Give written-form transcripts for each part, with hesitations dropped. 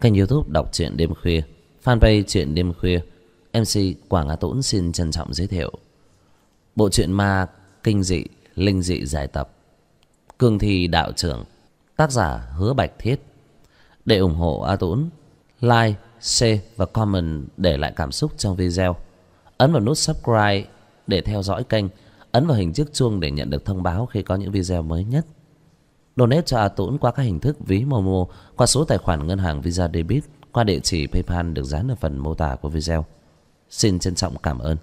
Kênh YouTube đọc truyện đêm khuya, fanpage truyện đêm khuya. MC Quảng Á Tũng xin trân trọng giới thiệu bộ truyện ma kinh dị linh dị giải tập Cương Thi Đạo Trưởng, tác giả Hứa Bạch Thiết. Để ủng hộ A Tũng, like, share và comment để lại cảm xúc trong video. Ấn vào nút subscribe để theo dõi kênh. Ấn vào hình chiếc chuông để nhận được thông báo khi có những video mới nhất. Donate cho A Tũng qua các hình thức ví Momo, qua số tài khoản ngân hàng Visa Debit, qua địa chỉ PayPal được dán ở phần mô tả của video. Xin trân trọng cảm ơn.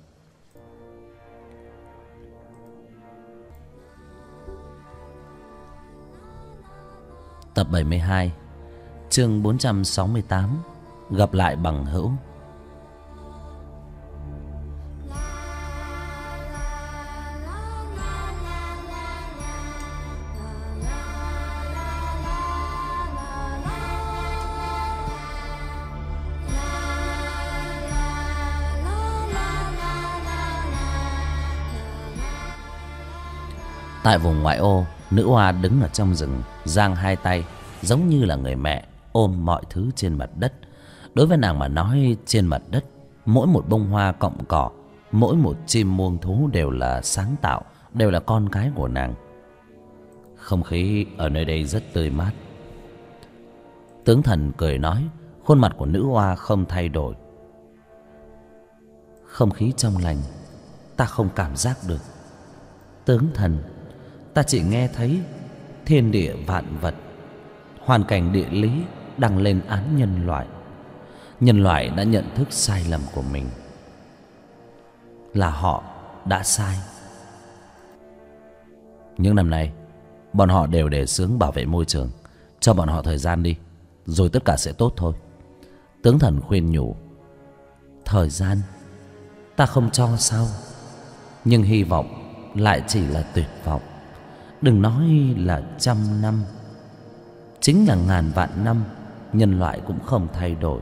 Tập 72, chương 468, gặp lại bằng hữu. Tại vùng ngoại ô, nữ oa đứng ở trong rừng, giang hai tay giống như là người mẹ ôm mọi thứ trên mặt đất. Đối với nàng mà nói, trên mặt đất mỗi một bông hoa cọng cỏ, mỗi một chim muông thú đều là sáng tạo, đều là con cái của nàng. Không khí ở nơi đây rất tươi mát. Tướng Thần cười nói, khuôn mặt của nữ oa không thay đổi. Không khí trong lành, ta không cảm giác được. Tướng Thần, ta chỉ nghe thấy thiên địa vạn vật, hoàn cảnh địa lý đang lên án nhân loại. Nhân loại đã nhận thức sai lầm của mình, là họ đã sai. Những năm nay bọn họ đều đề xướng bảo vệ môi trường. Cho bọn họ thời gian đi, rồi tất cả sẽ tốt thôi. Tướng Thần khuyên nhủ. Thời gian ta không cho sao, nhưng hy vọng lại chỉ là tuyệt vọng. Đừng nói là 100 năm, chính là ngàn vạn năm, nhân loại cũng không thay đổi.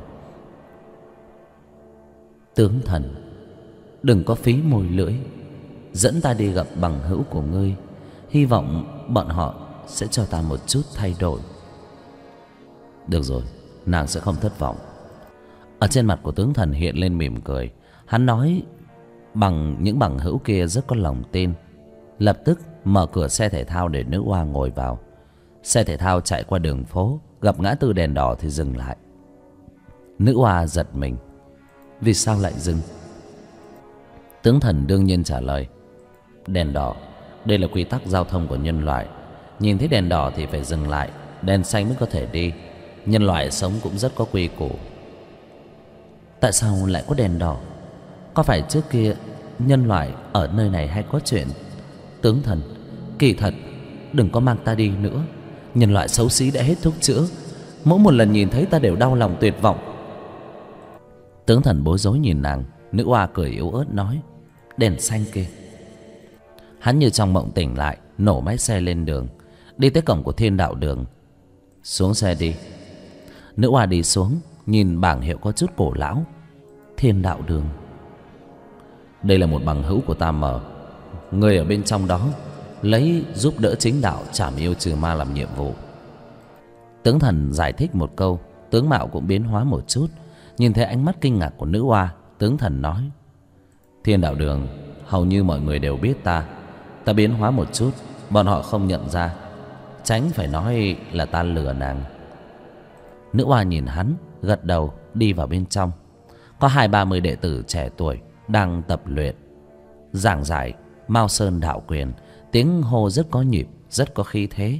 Tướng Thần, đừng có phí môi lưỡi, dẫn ta đi gặp bằng hữu của ngươi. Hy vọng bọn họ sẽ cho ta một chút thay đổi. Được rồi, nàng sẽ không thất vọng. Ở trên mặt của tướng Thần hiện lên mỉm cười. Hắn nói bằng những bằng hữu kia rất có lòng tin. Lập tức mở cửa xe thể thao để nữ oa ngồi vào. Xe thể thao chạy qua đường phố, gặp ngã tư đèn đỏ thì dừng lại. Nữ oa giật mình. Vì sao lại dừng? Tướng Thần đương nhiên trả lời. Đèn đỏ, đây là quy tắc giao thông của nhân loại. Nhìn thấy đèn đỏ thì phải dừng lại, đèn xanh mới có thể đi. Nhân loại sống cũng rất có quy củ. Tại sao lại có đèn đỏ? Có phải trước kia nhân loại ở nơi này hay có chuyện? Tướng Thần, kỳ thật đừng có mang ta đi nữa. Nhân loại xấu xí đã hết thuốc chữa. Mỗi một lần nhìn thấy ta đều đau lòng tuyệt vọng. Tướng Thần bối rối nhìn nàng. Nữ oa cười yếu ớt nói, đèn xanh kia. Hắn như trong mộng tỉnh lại, nổ máy xe lên đường, đi tới cổng của Thiên Đạo Đường. Xuống xe đi. Nữ oa đi xuống, nhìn bảng hiệu có chút cổ lão. Thiên Đạo Đường. Đây là một bằng hữu của ta mở. Người ở bên trong đó lấy giúp đỡ chính đạo trảm yêu trừ ma làm nhiệm vụ. Tướng Thần giải thích một câu, tướng mạo cũng biến hóa một chút. Nhìn thấy ánh mắt kinh ngạc của nữ oa, tướng Thần nói, Thiên Đạo Đường hầu như mọi người đều biết ta. Ta biến hóa một chút, bọn họ không nhận ra, tránh phải nói là ta lừa nàng. Nữ oa nhìn hắn, gật đầu, đi vào bên trong. Có 20-30 đệ tử trẻ tuổi đang tập luyện, giảng giải Mao Sơn đạo quyền. Tiếng hô rất có nhịp, rất có khí thế.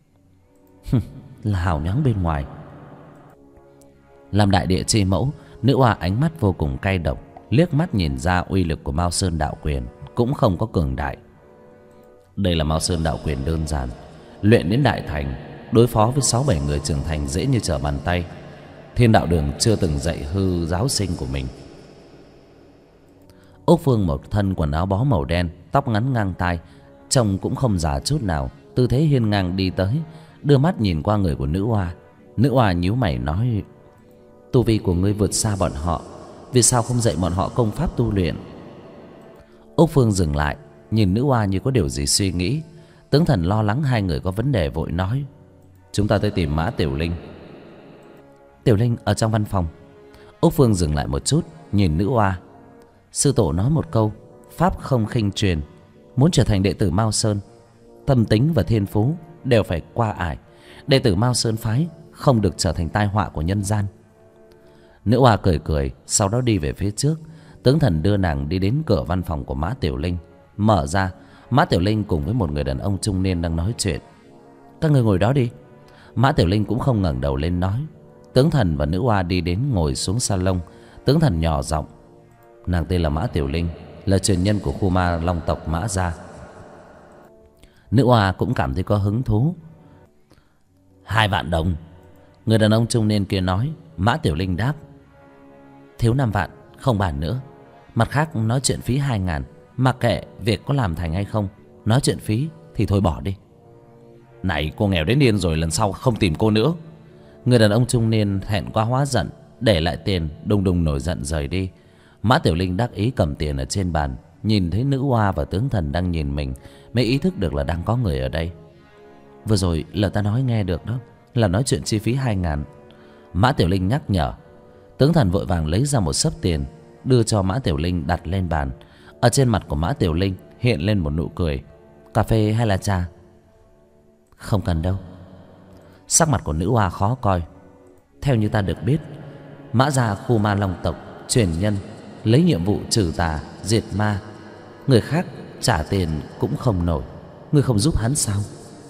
Là hào nhoáng bên ngoài. Làm đại địa chi mẫu, nữ oa ánh mắt vô cùng cay độc, liếc mắt nhìn ra uy lực của Mao Sơn đạo quyền cũng không có cường đại. Đây là Mao Sơn đạo quyền đơn giản, luyện đến đại thành, đối phó với 6-7 người trưởng thành dễ như trở bàn tay. Thiên Đạo Đường chưa từng dạy hư giáo sinh của mình. Úc Phương một thân quần áo bó màu đen, tóc ngắn ngang tai, trông cũng không già chút nào, tư thế hiên ngang đi tới, đưa mắt nhìn qua người của nữ oa. Nữ oa nhíu mày nói, tu vi của ngươi vượt xa bọn họ, vì sao không dạy bọn họ công pháp tu luyện? Úc Phương dừng lại, nhìn nữ oa như có điều gì suy nghĩ. Tướng Thần lo lắng hai người có vấn đề vội nói, chúng ta tới tìm Mã Tiểu Linh. Tiểu Linh ở trong văn phòng. Úc Phương dừng lại một chút, nhìn nữ oa. Sư tổ nói một câu, pháp không khinh truyền. Muốn trở thành đệ tử Mao Sơn, tâm tính và thiên phú đều phải qua ải. Đệ tử Mao Sơn phái không được trở thành tai họa của nhân gian. Nữ oa cười cười, sau đó đi về phía trước. Tướng Thần đưa nàng đi đến cửa văn phòng của Mã Tiểu Linh. Mở ra, Mã Tiểu Linh cùng với một người đàn ông trung niên đang nói chuyện. Các người ngồi đó đi. Mã Tiểu Linh cũng không ngẩng đầu lên nói. Tướng Thần và nữ oa đi đến ngồi xuống salon. Tướng Thần nhỏ giọng. Nàng tên là Mã Tiểu Linh, là truyền nhân của khu ma long tộc Mã gia. Nữ oa cũng cảm thấy có hứng thú. 2 vạn đồng. Người đàn ông trung niên kia nói. Mã Tiểu Linh đáp. Thiếu 5 vạn, không bàn nữa. Mặt khác nói chuyện phí 2.000. Mặc kệ việc có làm thành hay không, nói chuyện phí thì thôi bỏ đi. Này, cô nghèo đến điên rồi, lần sau không tìm cô nữa. Người đàn ông trung niên hẹn quá hóa giận, để lại tiền, đùng đùng nổi giận rời đi. Mã Tiểu Linh đắc ý cầm tiền ở trên bàn, nhìn thấy nữ oa và tướng thần đang nhìn mình, mới ý thức được là đang có người ở đây. Vừa rồi là ta nói nghe được đó, là nói chuyện chi phí 2.000. Mã Tiểu Linh nhắc nhở. Tướng thần vội vàng lấy ra một xấp tiền, đưa cho Mã Tiểu Linh đặt lên bàn. Ở trên mặt của Mã Tiểu Linh hiện lên một nụ cười. Cà phê hay là trà? Không cần đâu. Sắc mặt của nữ oa khó coi. Theo như ta được biết, Mã gia khu ma long tộc truyền nhân, lấy nhiệm vụ trừ tà diệt ma. Người khác trả tiền cũng không nổi, ngươi không giúp hắn sao?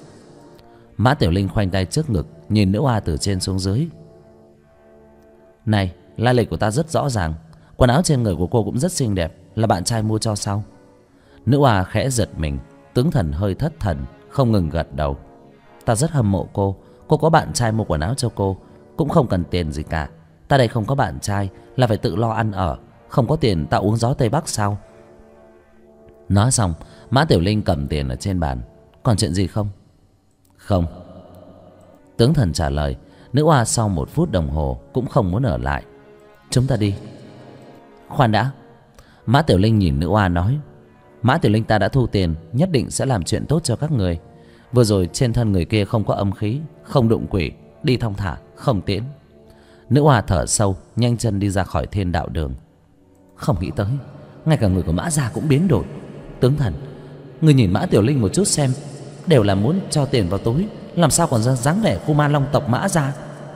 Mã Tiểu Linh khoanh tay trước ngực, nhìn nữ oa từ trên xuống dưới. Này, lai lịch của ta rất rõ ràng. Quần áo trên người của cô cũng rất xinh đẹp, là bạn trai mua cho sao? Nữ oa khẽ giật mình. Tướng thần hơi thất thần, không ngừng gật đầu. Ta rất hâm mộ cô. Cô có bạn trai mua quần áo cho cô, cũng không cần tiền gì cả. Ta đây không có bạn trai, là phải tự lo ăn ở. Không có tiền ta uống gió Tây Bắc sao? Nói xong, Mã Tiểu Linh cầm tiền ở trên bàn. Còn chuyện gì không? Không. Tướng thần trả lời. Nữ oa sau 1 phút đồng hồ cũng không muốn ở lại. Chúng ta đi. Khoan đã. Mã Tiểu Linh nhìn nữ oa nói. Mã Tiểu Linh, ta đã thu tiền, nhất định sẽ làm chuyện tốt cho các người. Vừa rồi trên thân người kia không có âm khí, không đụng quỷ, đi thong thả, không tiễn. Nữ oa thở sâu, nhanh chân đi ra khỏi thiên đạo đường. Không nghĩ tới, ngay cả người của Mã gia cũng biến đổi. Tướng thần, người nhìn Mã Tiểu Linh một chút xem, đều là muốn cho tiền vào túi, làm sao còn ra dáng vẻ khu ma long tộc Mã gia.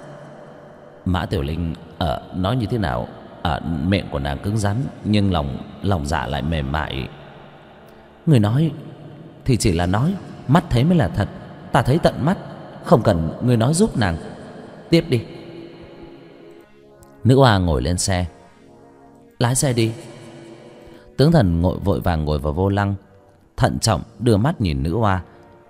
Mã Tiểu Linh nói như thế nào? Miệng của nàng cứng rắn, nhưng lòng dạ lại mềm mại. Người nói thì chỉ là nói, mắt thấy mới là thật. Ta thấy tận mắt, không cần người nói giúp nàng. Tiếp đi. Nữ oa ngồi lên xe. Lái xe đi. Tướng thần vội vàng ngồi vào vô lăng, thận trọng đưa mắt nhìn nữ oa.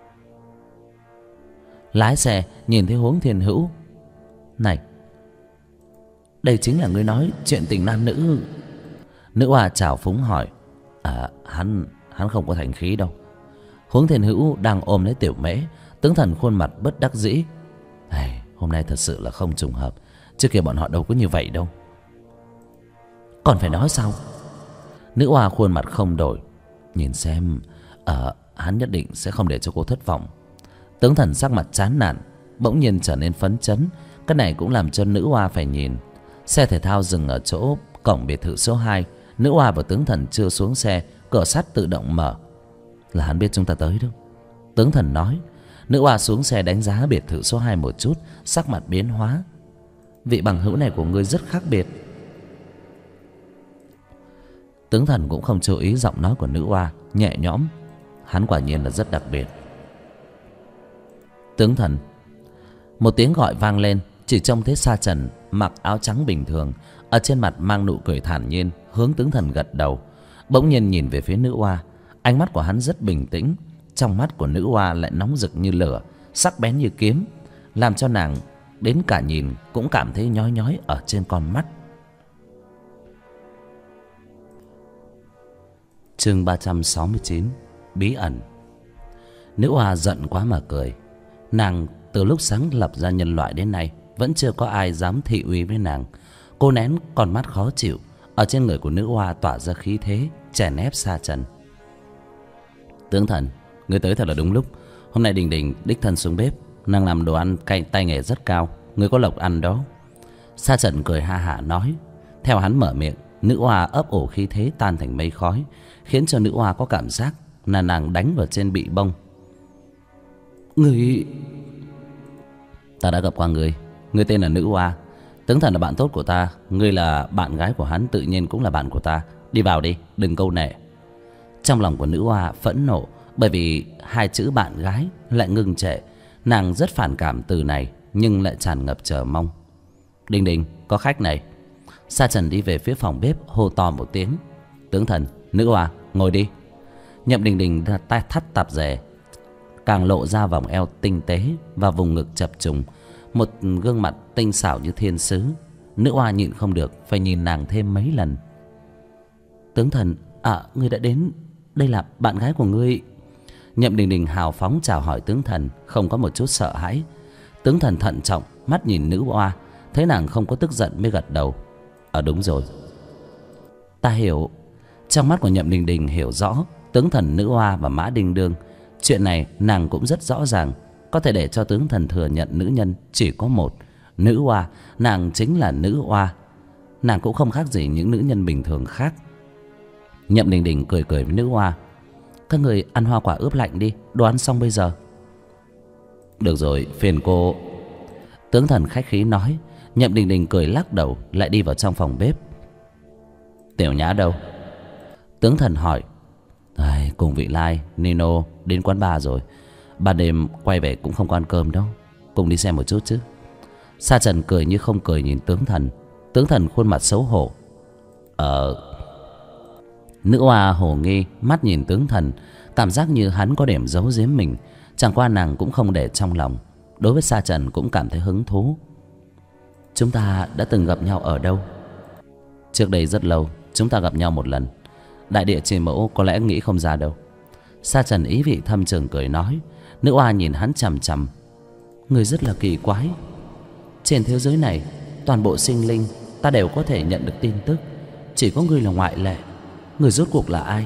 Lái xe nhìn thấy Huống Thiên Hữu. Này, đây chính là ngươi nói chuyện tình nam nữ. Nữ oa chào phúng hỏi. Hắn không có thành khí đâu. Huống Thiên Hữu đang ôm lấy Tiểu Mễ. Tướng thần khuôn mặt bất đắc dĩ. Hôm nay thật sự là không trùng hợp, trước kia bọn họ đâu có như vậy đâu. Còn phải nói sao? Nữ oa khuôn mặt không đổi. Nhìn xem, hắn nhất định sẽ không để cho cô thất vọng. Tướng thần sắc mặt chán nản, bỗng nhiên trở nên phấn chấn. Cái này cũng làm cho nữ oa phải nhìn. Xe thể thao dừng ở chỗ cổng biệt thự số 2. Nữ oa và tướng thần chưa xuống xe, cửa sắt tự động mở. Là hắn biết chúng ta tới đâu, tướng thần nói. Nữ oa xuống xe đánh giá biệt thự số 2 một chút, sắc mặt biến hóa. Vị bằng hữu này của ngươi rất khác biệt. Tướng thần cũng không chú ý giọng nói của nữ oa, nhẹ nhõm. Hắn quả nhiên là rất đặc biệt. Tướng thần. Một tiếng gọi vang lên. Chỉ trông thấy Sa Trần mặc áo trắng bình thường, ở trên mặt mang nụ cười thản nhiên, hướng tướng thần gật đầu. Bỗng nhiên nhìn về phía nữ oa. Ánh mắt của hắn rất bình tĩnh. Trong mắt của nữ oa lại nóng rực như lửa, sắc bén như kiếm, làm cho nàng đến cả nhìn cũng cảm thấy nhói nhói ở trên con mắt. Chương 369. Bí ẩn. Nữ oa giận quá mà cười. Nàng từ lúc sáng lập ra nhân loại đến nay vẫn chưa có ai dám thị uy với nàng. Cô nén con mắt khó chịu. Ở trên người của nữ oa tỏa ra khí thế chèn ép Sa Trần. Tướng thần, người tới thật là đúng lúc. Hôm nay Đình Đình đích thân xuống bếp, nàng làm đồ ăn tay nghề rất cao, người có lộc ăn đó. Sa Trần cười ha hả nói. Theo hắn mở miệng, nữ oa ấp ủ khí thế tan thành mây khói, khiến cho nữ oa có cảm giác là nàng đánh vào trên bị bông. Người... Ta đã gặp qua người. Người tên là nữ oa. Tướng Thần là bạn tốt của ta. Ngươi là bạn gái của hắn, tự nhiên cũng là bạn của ta. Đi vào đi, đừng câu nệ. Trong lòng của nữ oa phẫn nộ, bởi vì hai chữ bạn gái lại ngưng trệ. Nàng rất phản cảm từ này, nhưng lại tràn ngập chờ mong. Đình Đình, có khách này. Sa Trần đi về phía phòng bếp, hô to một tiếng. Tướng Thần, nữ oa, ngồi đi. Nhậm Đình Đình tay thắt tạp dề, càng lộ ra vòng eo tinh tế và vùng ngực chập trùng, một gương mặt tinh xảo như thiên sứ. Nữ oa nhịn không được, phải nhìn nàng thêm mấy lần. Tướng Thần, ngươi đã đến. Đây là bạn gái của ngươi. Nhậm Đình Đình hào phóng chào hỏi tướng Thần, không có một chút sợ hãi. Tướng Thần thận trọng mắt nhìn nữ oa, thấy nàng không có tức giận mới gật đầu. Đúng rồi, ta hiểu. Trong mắt của Nhậm Đình Đình hiểu rõ tướng thần, nữ oa và Mã Đinh Đương. Chuyện này nàng cũng rất rõ ràng. Có thể để cho tướng thần thừa nhận nữ nhân chỉ có một, nữ oa. Nàng chính là nữ oa. Nàng cũng không khác gì những nữ nhân bình thường khác. Nhậm Đình Đình cười cười với nữ oa. Các người ăn hoa quả ướp lạnh đi, đồ ăn xong bây giờ. Được rồi, phiền cô. Tướng thần khách khí nói. Nhậm Đình Đình cười lắc đầu, lại đi vào trong phòng bếp. Tiểu Nhã đâu? Tướng thần hỏi. Cùng vị Lai, Nino đến quán bar rồi. Ban đêm quay về cũng không có ăn cơm đâu. Cùng đi xem một chút chứ. Sa Trần cười như không cười nhìn tướng thần. Tướng thần khuôn mặt xấu hổ. Nữ oa hồ nghi mắt nhìn tướng thần, cảm giác như hắn có điểm giấu giếm mình. Chẳng qua nàng cũng không để trong lòng. Đối với Sa Trần cũng cảm thấy hứng thú. Chúng ta đã từng gặp nhau ở đâu? Trước đây rất lâu, chúng ta gặp nhau một lần. Đại địa Trì Mẫu có lẽ nghĩ không ra đâu. Sa Trần ý vị thâm trường cười nói. Nữ oa nhìn hắn chằm chằm. Người rất là kỳ quái. Trên thế giới này, toàn bộ sinh linh ta đều có thể nhận được tin tức, chỉ có ngươi là ngoại lệ. Người rốt cuộc là ai?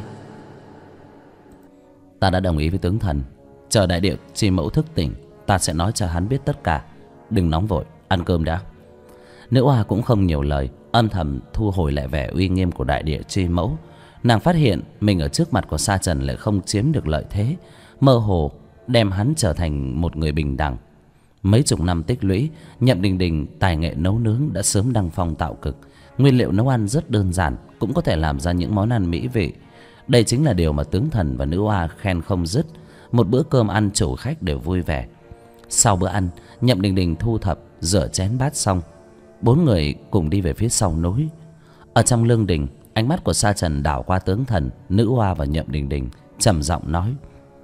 Ta đã đồng ý với tướng thần. Chờ Đại địa Trì Mẫu thức tỉnh, ta sẽ nói cho hắn biết tất cả. Đừng nóng vội, ăn cơm đã. Nữ oa cũng không nhiều lời, âm thầm thu hồi lại vẻ uy nghiêm của Đại địa Trì Mẫu. Nàng phát hiện mình ở trước mặt của Sa Trần lại không chiếm được lợi thế, mơ hồ đem hắn trở thành một người bình đẳng. Mấy chục năm tích lũy, Nhậm Đình Đình tài nghệ nấu nướng đã sớm đăng phong tạo cực. Nguyên liệu nấu ăn rất đơn giản, cũng có thể làm ra những món ăn mỹ vị. Đây chính là điều mà tướng thần và nữ oa khen không dứt. Một bữa cơm ăn chủ khách đều vui vẻ. Sau bữa ăn, Nhậm Đình Đình thu thập rửa chén bát xong, bốn người cùng đi về phía sau núi. Ở trong lương đình, ánh mắt của Sa Trần đảo qua tướng thần, nữ oa và Nhậm Đình Đình, trầm giọng nói.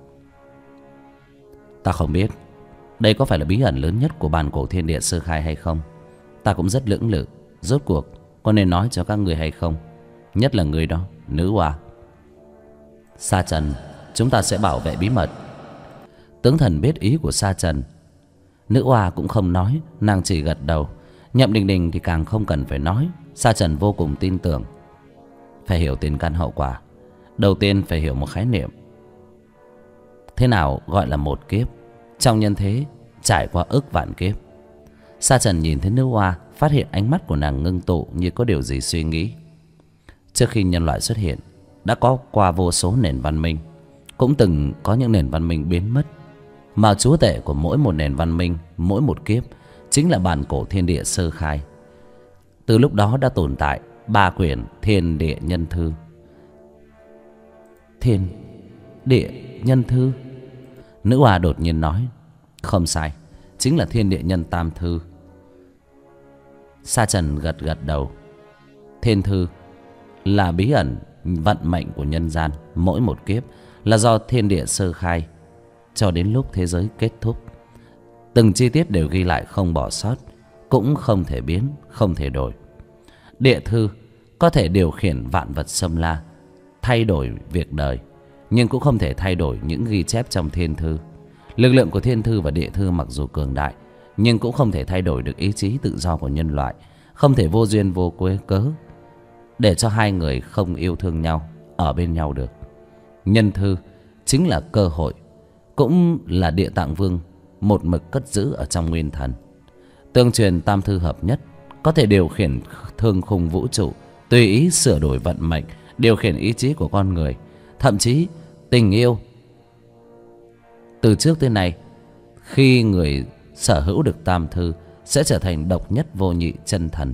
Ta không biết đây có phải là bí ẩn lớn nhất của bản cổ thiên địa sơ khai hay không. Ta cũng rất lưỡng lự, rốt cuộc có nên nói cho các người hay không. Nhất là người đó, nữ oa. Sa Trần, chúng ta sẽ bảo vệ bí mật. Tướng thần biết ý của Sa Trần. Nữ oa cũng không nói, nàng chỉ gật đầu. Nhậm Đình Đình thì càng không cần phải nói. Sa Trần vô cùng tin tưởng. Phải hiểu tiền căn hậu quả. Đầu tiên phải hiểu một khái niệm. Thế nào gọi là một kiếp? Trong nhân thế trải qua ức vạn kiếp. Sa Trần nhìn thấy nữ oa, phát hiện ánh mắt của nàng ngưng tụ như có điều gì suy nghĩ. Trước khi nhân loại xuất hiện, đã có qua vô số nền văn minh. Cũng từng có những nền văn minh biến mất, mà chúa tể của mỗi một nền văn minh, mỗi một kiếp chính là bản cổ thiên địa sơ khai. Từ lúc đó đã tồn tại 3 quyển thiên địa nhân thư. Thiên địa nhân thư? Nữ oa đột nhiên nói. Không sai, chính là thiên địa nhân tam thư. Sa Trần gật gật đầu. Thiên thư là bí ẩn vận mệnh của nhân gian. Mỗi một kiếp là do thiên địa sơ khai cho đến lúc thế giới kết thúc. Từng chi tiết đều ghi lại không bỏ sót, cũng không thể biến, không thể đổi. Địa thư có thể điều khiển vạn vật xâm la, thay đổi việc đời, nhưng cũng không thể thay đổi những ghi chép trong thiên thư. Lực lượng của thiên thư và địa thư mặc dù cường đại, nhưng cũng không thể thay đổi được ý chí tự do của nhân loại. Không thể vô duyên vô cớ để cho hai người không yêu thương nhau ở bên nhau được. Nhân thư chính là cơ hội, cũng là Địa Tạng Vương một mực cất giữ ở trong nguyên thần. Tương truyền tam thư hợp nhất, có thể điều khiển thương khung vũ trụ, tùy ý sửa đổi vận mệnh, điều khiển ý chí của con người. Thậm chí tình yêu, từ trước tới nay, khi người sở hữu được tam thư sẽ trở thành độc nhất vô nhị chân thần.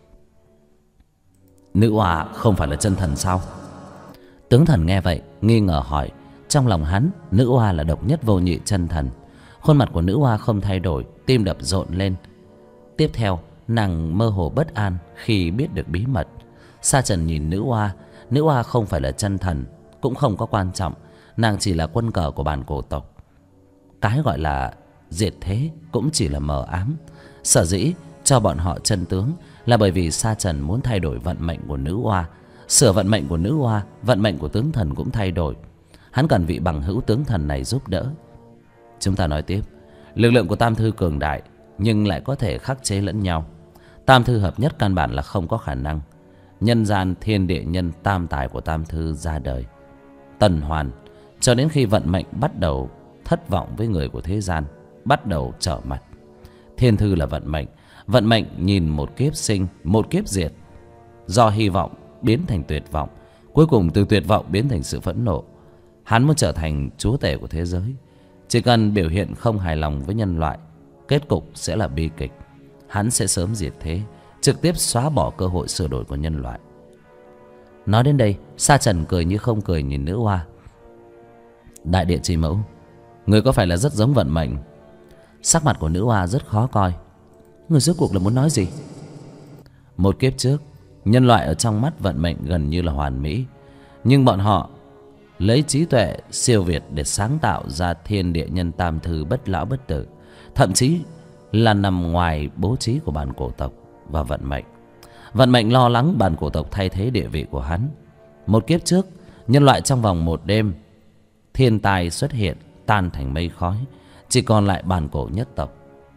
Nữ oa không phải là chân thần sao? Tướng thần nghe vậy nghi ngờ hỏi. Trong lòng hắn, nữ oa là độc nhất vô nhị chân thần. Khuôn mặt của nữ oa không thay đổi, tim đập rộn lên. Tiếp theo, nàng mơ hồ bất an khi biết được bí mật. Sa Trần nhìn nữ oa. Nữ oa không phải là chân thần, cũng không có quan trọng. Nàng chỉ là quân cờ của bản cổ tộc. Cái gọi là diệt thế cũng chỉ là mờ ám. Sở dĩ cho bọn họ chân tướng là bởi vì Sa Trần muốn thay đổi vận mệnh của nữ oa. Sửa vận mệnh của nữ oa, vận mệnh của tướng thần cũng thay đổi. Hắn cần vị bằng hữu tướng thần này giúp đỡ. Chúng ta nói tiếp. Lực lượng của tam thư cường đại, nhưng lại có thể khắc chế lẫn nhau. Tam thư hợp nhất căn bản là không có khả năng. Nhân gian thiên địa nhân tam tài của tam thư ra đời, tuần hoàn cho đến khi vận mệnh bắt đầu thất vọng với người của thế gian, bắt đầu trở mặt. Thiên thư là vận mệnh. Vận mệnh nhìn một kiếp sinh, một kiếp diệt. Do hy vọng biến thành tuyệt vọng, cuối cùng từ tuyệt vọng biến thành sự phẫn nộ. Hắn muốn trở thành chúa tể của thế giới. Chỉ cần biểu hiện không hài lòng với nhân loại, kết cục sẽ là bi kịch. Hắn sẽ sớm diệt thế, trực tiếp xóa bỏ cơ hội sửa đổi của nhân loại. Nói đến đây, Sa Trần cười như không cười nhìn nữ oa. Đại địa chi mẫu, người có phải là rất giống vận mệnh? Sắc mặt của nữ oa rất khó coi. Người rốt cuộc là muốn nói gì? Một kiếp trước, nhân loại ở trong mắt vận mệnh gần như là hoàn mỹ. Nhưng bọn họ lấy trí tuệ siêu việt để sáng tạo ra thiên địa nhân tam thư bất lão bất tử. Thậm chí là nằm ngoài bố trí của bản cổ tộc và vận mệnh. Vận mệnh lo lắng bản cổ tộc thay thế địa vị của hắn. Một kiếp trước, nhân loại trong vòng một đêm, thiên tai xuất hiện, tan thành mây khói, chỉ còn lại bản cổ nhất tộc.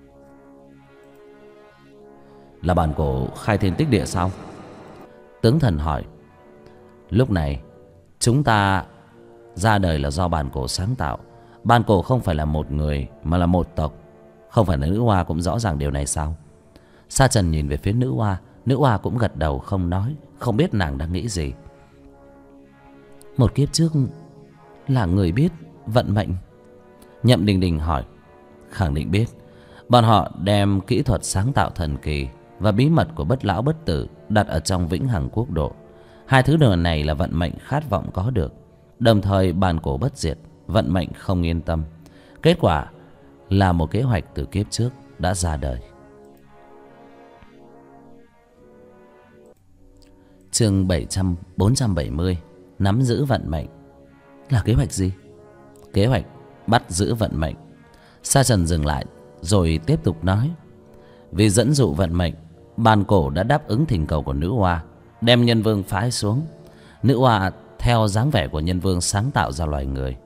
Là bản cổ khai thiên tích địa sao? Tướng thần hỏi. Lúc này chúng ta ra đời là do bản cổ sáng tạo. Bản cổ không phải là một người mà là một tộc. Không phải là nữ oa cũng rõ ràng điều này sao? Sa Trần nhìn về phía nữ oa. Nữ oa cũng gật đầu không nói, không biết nàng đang nghĩ gì. Một kiếp trước là người biết vận mệnh? Nhậm Đình Đình hỏi. Khẳng định biết. Bọn họ đem kỹ thuật sáng tạo thần kỳ và bí mật của bất lão bất tử đặt ở trong vĩnh hằng quốc độ. Hai thứ đồ này là vận mệnh khát vọng có được. Đồng thời bản cổ bất diệt, vận mệnh không yên tâm. Kết quả là một kế hoạch từ kiếp trước đã ra đời. Chương 470. Nắm giữ vận mệnh. Là kế hoạch gì? Kế hoạch bắt giữ vận mệnh. Sa Trần dừng lại rồi tiếp tục nói. Vì dẫn dụ vận mệnh, bản cổ đã đáp ứng thỉnh cầu của nữ oa, đem nhân vương phái xuống. Nữ oa theo dáng vẻ của nhân vương sáng tạo ra loài người.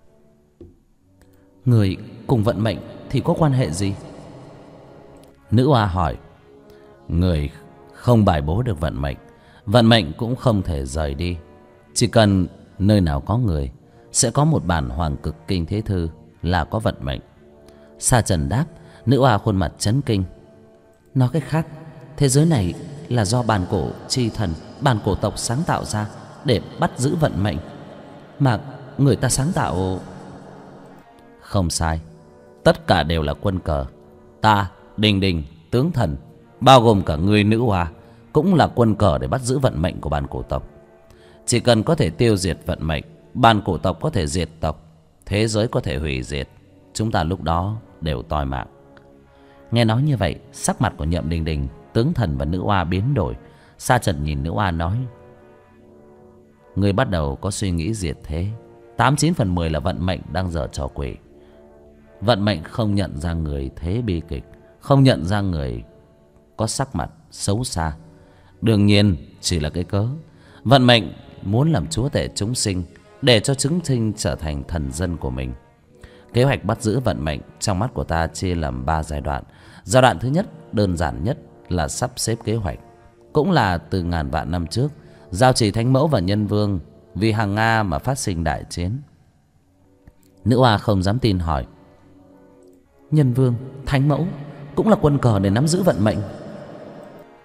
Người cùng vận mệnh thì có quan hệ gì? Nữ oa hỏi. Người không bài bố được vận mệnh, vận mệnh cũng không thể rời đi. Chỉ cần nơi nào có người, sẽ có một bản hoàng cực kinh thế thư là có vận mệnh. Sa Trần đáp. Nữ oa khuôn mặt chấn kinh. Nói cách khác, thế giới này là do bản cổ chi thần, bản cổ tộc sáng tạo ra để bắt giữ vận mệnh. Mà người ta sáng tạo... Không sai. Tất cả đều là quân cờ. Ta, Đình Đình, tướng thần, bao gồm cả người nữ oa, cũng là quân cờ để bắt giữ vận mệnh của bản cổ tộc. Chỉ cần có thể tiêu diệt vận mệnh, bản cổ tộc có thể diệt tộc, thế giới có thể hủy diệt. Chúng ta lúc đó đều toi mạng. Nghe nói như vậy, sắc mặt của Nhậm Đình Đình, tướng thần và nữ oa biến đổi. Sa Trần nhìn nữ oa nói. Người bắt đầu có suy nghĩ diệt thế, 89 phần 10 là vận mệnh đang giở trò quỷ. Vận mệnh không nhận ra người thế bi kịch, không nhận ra người có sắc mặt xấu xa. Đương nhiên chỉ là cái cớ. Vận mệnh muốn làm chúa tể chúng sinh, để cho chúng sinh trở thành thần dân của mình. Kế hoạch bắt giữ vận mệnh trong mắt của ta chia làm 3 giai đoạn. Giai đoạn thứ nhất, đơn giản nhất là sắp xếp kế hoạch. Cũng là từ ngàn vạn năm trước, Giao Trì Thánh Mẫu và Nhân Vương vì hàng Nga mà phát sinh đại chiến. Nữ oa không dám tin hỏi. Nhân Vương, Thánh Mẫu cũng là quân cờ để nắm giữ vận mệnh?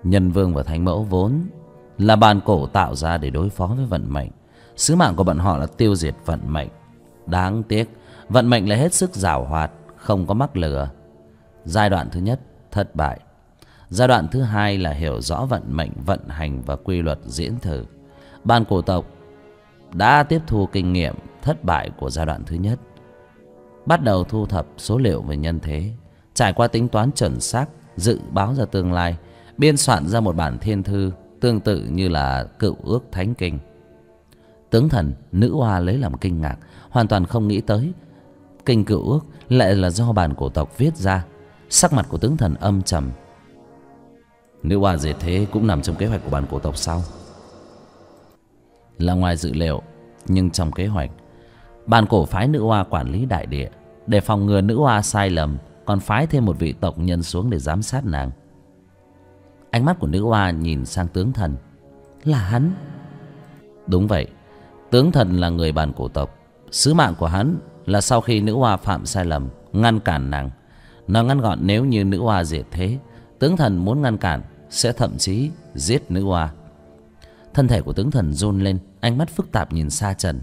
Nhân vương và thánh mẫu vốn là bàn cổ tạo ra để đối phó với vận mệnh. Sứ mạng của bọn họ là tiêu diệt vận mệnh. Đáng tiếc vận mệnh lại hết sức giảo hoạt, không có mắc lừa. Giai đoạn thứ nhất thất bại. Giai đoạn thứ hai là hiểu rõ vận mệnh, vận hành và quy luật diễn thử. Bàn cổ tộc đã tiếp thu kinh nghiệm thất bại của giai đoạn thứ nhất, bắt đầu thu thập số liệu về nhân thế, trải qua tính toán chuẩn xác, dự báo ra tương lai, biên soạn ra một bản thiên thư tương tự như là Cựu Ước Thánh Kinh. Tướng thần, nữ oa lấy làm kinh ngạc, hoàn toàn không nghĩ tới kinh Cựu Ước lại là do bàn cổ tộc viết ra. Sắc mặt của tướng thần âm trầm. Nữ oa diệt thế cũng nằm trong kế hoạch của bàn cổ tộc sao? Là ngoài dự liệu, nhưng trong kế hoạch, bàn cổ phái nữ oa quản lý đại địa. Để phòng ngừa nữ oa sai lầm, còn phái thêm một vị tộc nhân xuống để giám sát nàng. Ánh mắt của nữ oa nhìn sang tướng thần. Là hắn? Đúng vậy, tướng thần là người bàn cổ tộc. Sứ mạng của hắn là sau khi nữ oa phạm sai lầm, ngăn cản nàng. Nói ngắn gọn, nếu như nữ oa diệt thế, tướng thần muốn ngăn cản sẽ thậm chí giết nữ oa. Thân thể của tướng thần run lên, ánh mắt phức tạp nhìn Sa Trần.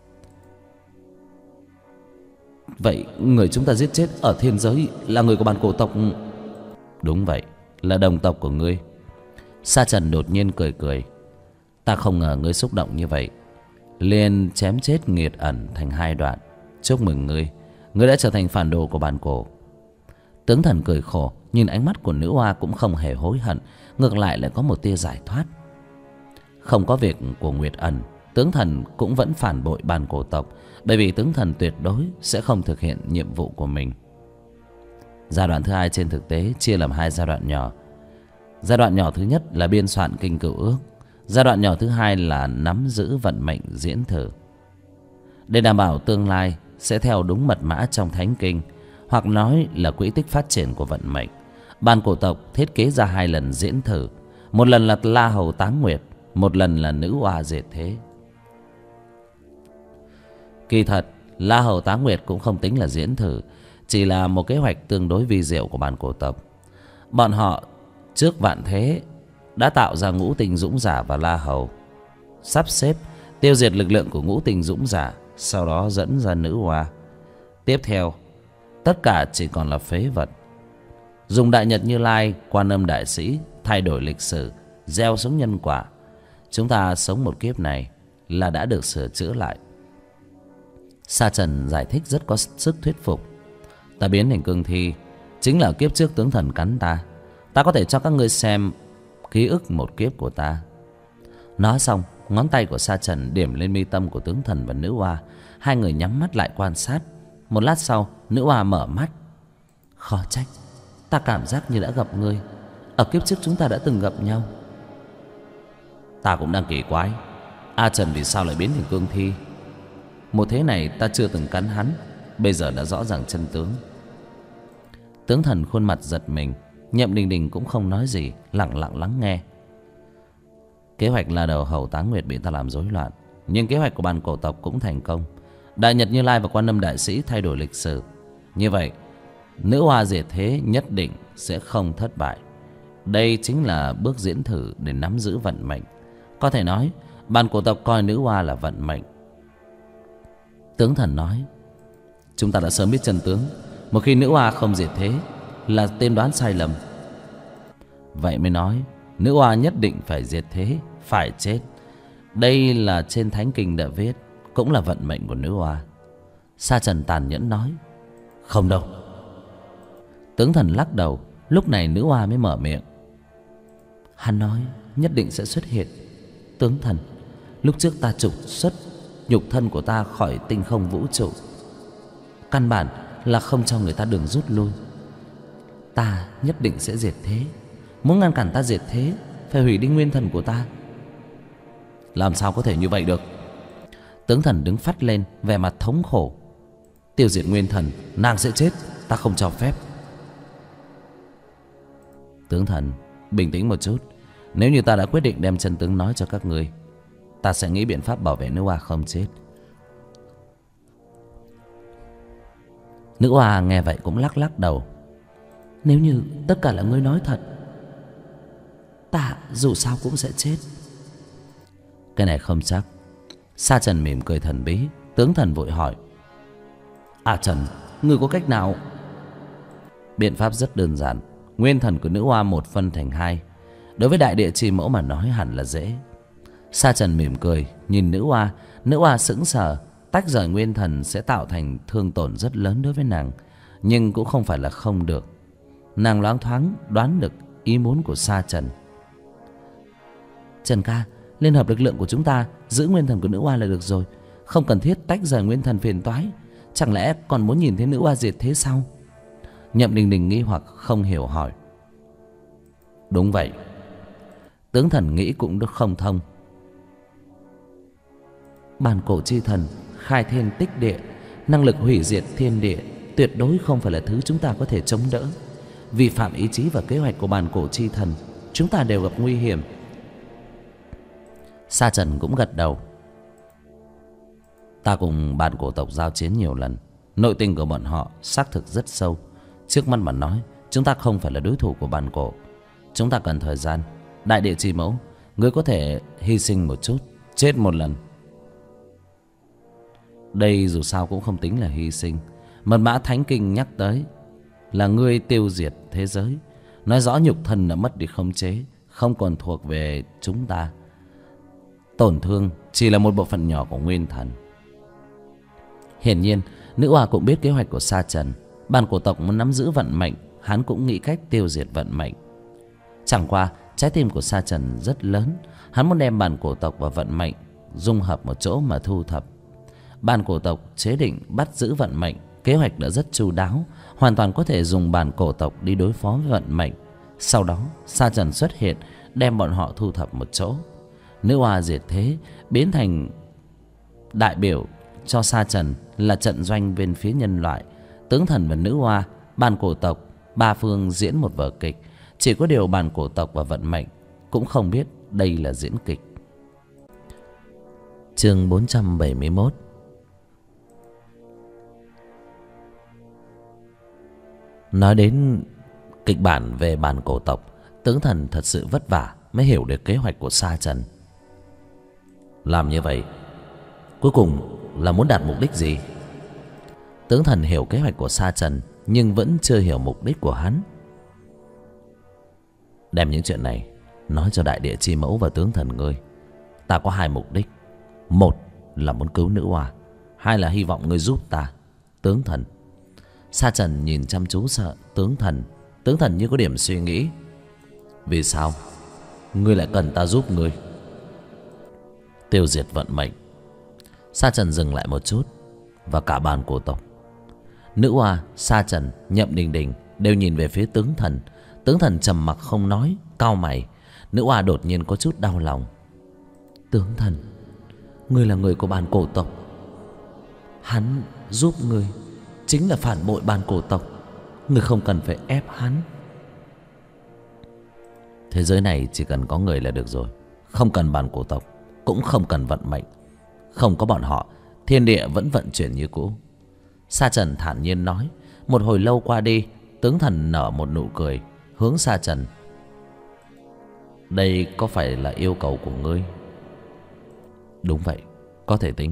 Vậy người chúng ta giết chết ở thiên giới là người của bàn cổ tộc? Đúng vậy, là đồng tộc của ngươi. Sa Trần đột nhiên cười cười. Ta không ngờ ngươi xúc động như vậy, liền chém chết Nghiệt Ẩn thành hai đoạn. Chúc mừng ngươi, ngươi đã trở thành phản đồ của bàn cổ. Tướng thần cười khổ, nhìn ánh mắt của nữ oa cũng không hề hối hận, ngược lại lại có một tia giải thoát. Không có việc của Nguyệt Ẩn, tướng thần cũng vẫn phản bội bàn cổ tộc, bởi vì tướng thần tuyệt đối sẽ không thực hiện nhiệm vụ của mình. Giai đoạn thứ hai trên thực tế chia làm hai giai đoạn nhỏ. Giai đoạn nhỏ thứ nhất là biên soạn kinh Cựu Ước. Giai đoạn nhỏ thứ hai là nắm giữ vận mệnh diễn thử. Để đảm bảo tương lai sẽ theo đúng mật mã trong thánh kinh, hoặc nói là quỹ tích phát triển của vận mệnh, bàn cổ tộc thiết kế ra hai lần diễn thử. Một lần là La Hầu Táng Nguyệt, một lần là nữ oa diệt thế. Kỳ thật La Hầu Táng Nguyệt cũng không tính là diễn thử, chỉ là một kế hoạch tương đối vi diệu của bàn cổ tộc. Bọn họ trước vạn thế đã tạo ra ngũ tinh dũng giả và La Hầu, sắp xếp tiêu diệt lực lượng của ngũ tinh dũng giả, sau đó dẫn ra nữ oa. Tiếp theo tất cả chỉ còn là phế vật. Dùng Đại Nhật Như Lai, Quan Âm Đại Sĩ thay đổi lịch sử, gieo xuống nhân quả. Chúng ta sống một kiếp này là đã được sửa chữa lại. Sa Trần giải thích rất có sức thuyết phục. Ta biến thành cương thi chính là kiếp trước tướng thần cắn ta. Ta có thể cho các ngươi xem ký ức một kiếp của ta. Nói xong, ngón tay của Sa Trần điểm lên mi tâm của tướng thần và nữ oa. Hai người nhắm mắt lại quan sát. Một lát sau, nữ oa mở mắt. Khó trách, ta cảm giác như đã gặp ngươi. Ở kiếp trước chúng ta đã từng gặp nhau. Ta cũng đang kỳ quái, A Trần vì sao lại biến thành cương thi. Một thế này ta chưa từng cắn hắn, bây giờ đã rõ ràng chân tướng. Tướng thần khuôn mặt giật mình. Nhậm Đình Đình cũng không nói gì, lặng lặng lắng nghe. Kế hoạch La Hầu Táng Nguyệt bị ta làm rối loạn, nhưng kế hoạch của bàn cổ tộc cũng thành công. Đại Nhật Như Lai và Quan Âm Đại Sĩ thay đổi lịch sử. Như vậy nữ oa diệt thế nhất định sẽ không thất bại. Đây chính là bước diễn thử để nắm giữ vận mệnh. Có thể nói bàn cổ tộc coi nữ oa là vận mệnh. Tướng thần nói, chúng ta đã sớm biết chân tướng. Một khi nữ oa không diệt thế là tiên đoán sai lầm. Vậy mới nói nữ oa nhất định phải diệt thế, phải chết. Đây là trên thánh kinh đã viết, cũng là vận mệnh của nữ oa. Sa Trần tàn nhẫn nói, không đâu. Tướng thần lắc đầu. Lúc này nữ oa mới mở miệng. Hắn nói nhất định sẽ xuất hiện. Tướng thần, lúc trước ta trục xuất nhục thân của ta khỏi tinh không vũ trụ, căn bản là không cho người ta đường rút lui. Ta nhất định sẽ diệt thế. Muốn ngăn cản ta diệt thế, phải hủy đi nguyên thần của ta. Làm sao có thể như vậy được? Tướng thần đứng phắt lên, vẻ mặt thống khổ. Tiêu diệt nguyên thần, nàng sẽ chết, ta không cho phép. Tướng thần, bình tĩnh một chút. Nếu như ta đã quyết định đem chân tướng nói cho các ngươi, ta sẽ nghĩ biện pháp bảo vệ nữ oa không chết. Nữ oa nghe vậy cũng lắc lắc đầu. Nếu như tất cả là ngươi nói thật, Ta dù sao cũng sẽ chết. Cái này không chắc. Sa Trần mỉm cười thần bí. Tướng thần vội hỏi: À Trần, ngươi có cách nào? Biện pháp rất đơn giản. Nguyên thần của nữ hoa một phân thành hai. Đối với đại địa chi mẫu mà nói hẳn là dễ. Sa Trần mỉm cười nhìn nữ hoa. Nữ hoa sững sờ. Tách rời nguyên thần sẽ tạo thành thương tổn rất lớn đối với nàng, nhưng cũng không phải là không được. Nàng loáng thoáng đoán được ý muốn của Sa Trần. Trần ca, liên hợp lực lượng của chúng ta giữ nguyên thần của nữ hoa là được rồi, không cần thiết tách rời nguyên thần phiền toái. Chẳng lẽ còn muốn nhìn thấy nữ hoa diệt thế sao? Nhậm Đình Đình nghi hoặc không hiểu hỏi. Đúng vậy. Tướng thần nghĩ cũng được không thông. Bàn cổ chi thần khai thiên tích địa, năng lực hủy diệt thiên địa, tuyệt đối không phải là thứ chúng ta có thể chống đỡ. Vi phạm ý chí và kế hoạch của bàn cổ chi thần, chúng ta đều gặp nguy hiểm. Sa Trần cũng gật đầu. Ta cùng bàn cổ tộc giao chiến nhiều lần, nội tình của bọn họ xác thực rất sâu. Trước mắt mà nói, chúng ta không phải là đối thủ của bàn cổ. Chúng ta cần thời gian. Đại địa chi mẫu, ngươi có thể hy sinh một chút, chết một lần. Đây dù sao cũng không tính là hy sinh. Mật mã Thánh Kinh nhắc tới là ngươi tiêu diệt thế giới, nói rõ nhục thân đã mất đi khống chế, không còn thuộc về chúng ta. Tổn thương chỉ là một bộ phận nhỏ của nguyên thần. Hiển nhiên nữ hoa cũng biết kế hoạch của Sa Trần. Bàn cổ tộc muốn nắm giữ vận mệnh, hắn cũng nghĩ cách tiêu diệt vận mệnh. Chẳng qua trái tim của Sa Trần rất lớn, hắn muốn đem bàn cổ tộc và vận mệnh dung hợp một chỗ mà thu thập. Bàn cổ tộc chế định bắt giữ vận mệnh, kế hoạch đã rất chu đáo, hoàn toàn có thể dùng bàn cổ tộc đi đối phó với vận mệnh. Sau đó Sa Trần xuất hiện, đem bọn họ thu thập một chỗ. Nữ hoa diệt thế biến thành đại biểu cho Sa Trần là trận doanh bên phía nhân loại. Tướng thần và nữ hoa, bàn cổ tộc, ba phương diễn một vở kịch. Chỉ có điều bàn cổ tộc và vận mệnh cũng không biết đây là diễn kịch. Chương 471. Nói đến kịch bản về bàn cổ tộc, tướng thần thật sự vất vả mới hiểu được kế hoạch của Sa Trần. Làm như vậy cuối cùng là muốn đạt mục đích gì? Tướng thần hiểu kế hoạch của Sa Trần, nhưng vẫn chưa hiểu mục đích của hắn. Đem những chuyện này nói cho đại địa chi mẫu và tướng thần ngươi. Ta có hai mục đích. Một là muốn cứu nữ hoa, hai là hy vọng ngươi giúp ta, tướng thần. Sa Trần nhìn chăm chú sợ tướng thần. Tướng thần như có điểm suy nghĩ. Vì sao ngươi lại cần ta giúp ngươi? Tiêu diệt vận mệnh. Sa Trần dừng lại một chút. Và cả bàn cổ tộc. Nữ hoa, Sa Trần, Nhậm Đình Đình đều nhìn về phía tướng thần. Tướng thần trầm mặc không nói, cau mày. Nữ hoa đột nhiên có chút đau lòng. Tướng thần, ngươi là người của bàn cổ tộc. Hắn giúp ngươi chính là phản bội bàn cổ tộc. Ngươi không cần phải ép hắn. Thế giới này chỉ cần có người là được rồi. Không cần bàn cổ tộc, cũng không cần vận mệnh. Không có bọn họ, thiên địa vẫn vận chuyển như cũ. Sa Trần thản nhiên nói. Một hồi lâu qua đi, tướng thần nở một nụ cười, hướng Sa Trần. Đây có phải là yêu cầu của ngươi? Đúng vậy, có thể tính.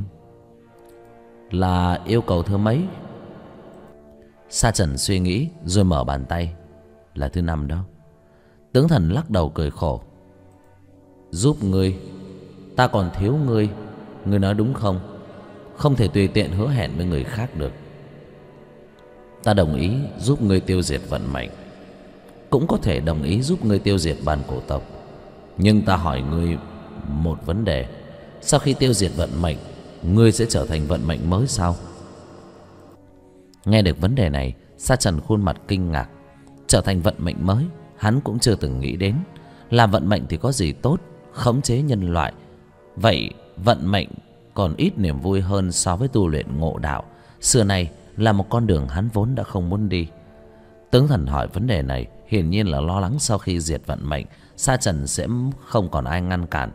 Là yêu cầu thứ mấy? Sa Trần suy nghĩ rồi mở bàn tay. Là thứ 5 đó. Tướng thần lắc đầu cười khổ. Giúp ngươi, ta còn thiếu ngươi. Ngươi nói đúng không? Không thể tùy tiện hứa hẹn với người khác được. Ta đồng ý giúp ngươi tiêu diệt vận mệnh, cũng có thể đồng ý giúp ngươi tiêu diệt bàn cổ tộc. Nhưng ta hỏi ngươi một vấn đề. Sau khi tiêu diệt vận mệnh, ngươi sẽ trở thành vận mệnh mới sao? Nghe được vấn đề này, Sa Trần khuôn mặt kinh ngạc. Trở thành vận mệnh mới, hắn cũng chưa từng nghĩ đến. Làm vận mệnh thì có gì tốt, khống chế nhân loại. Vậy vận mệnh còn ít niềm vui hơn so với tu luyện ngộ đạo. Xưa nay là một con đường hắn vốn đã không muốn đi. Tướng thần hỏi vấn đề này hiển nhiên là lo lắng sau khi diệt vận mệnh, Sa Trần sẽ không còn ai ngăn cản.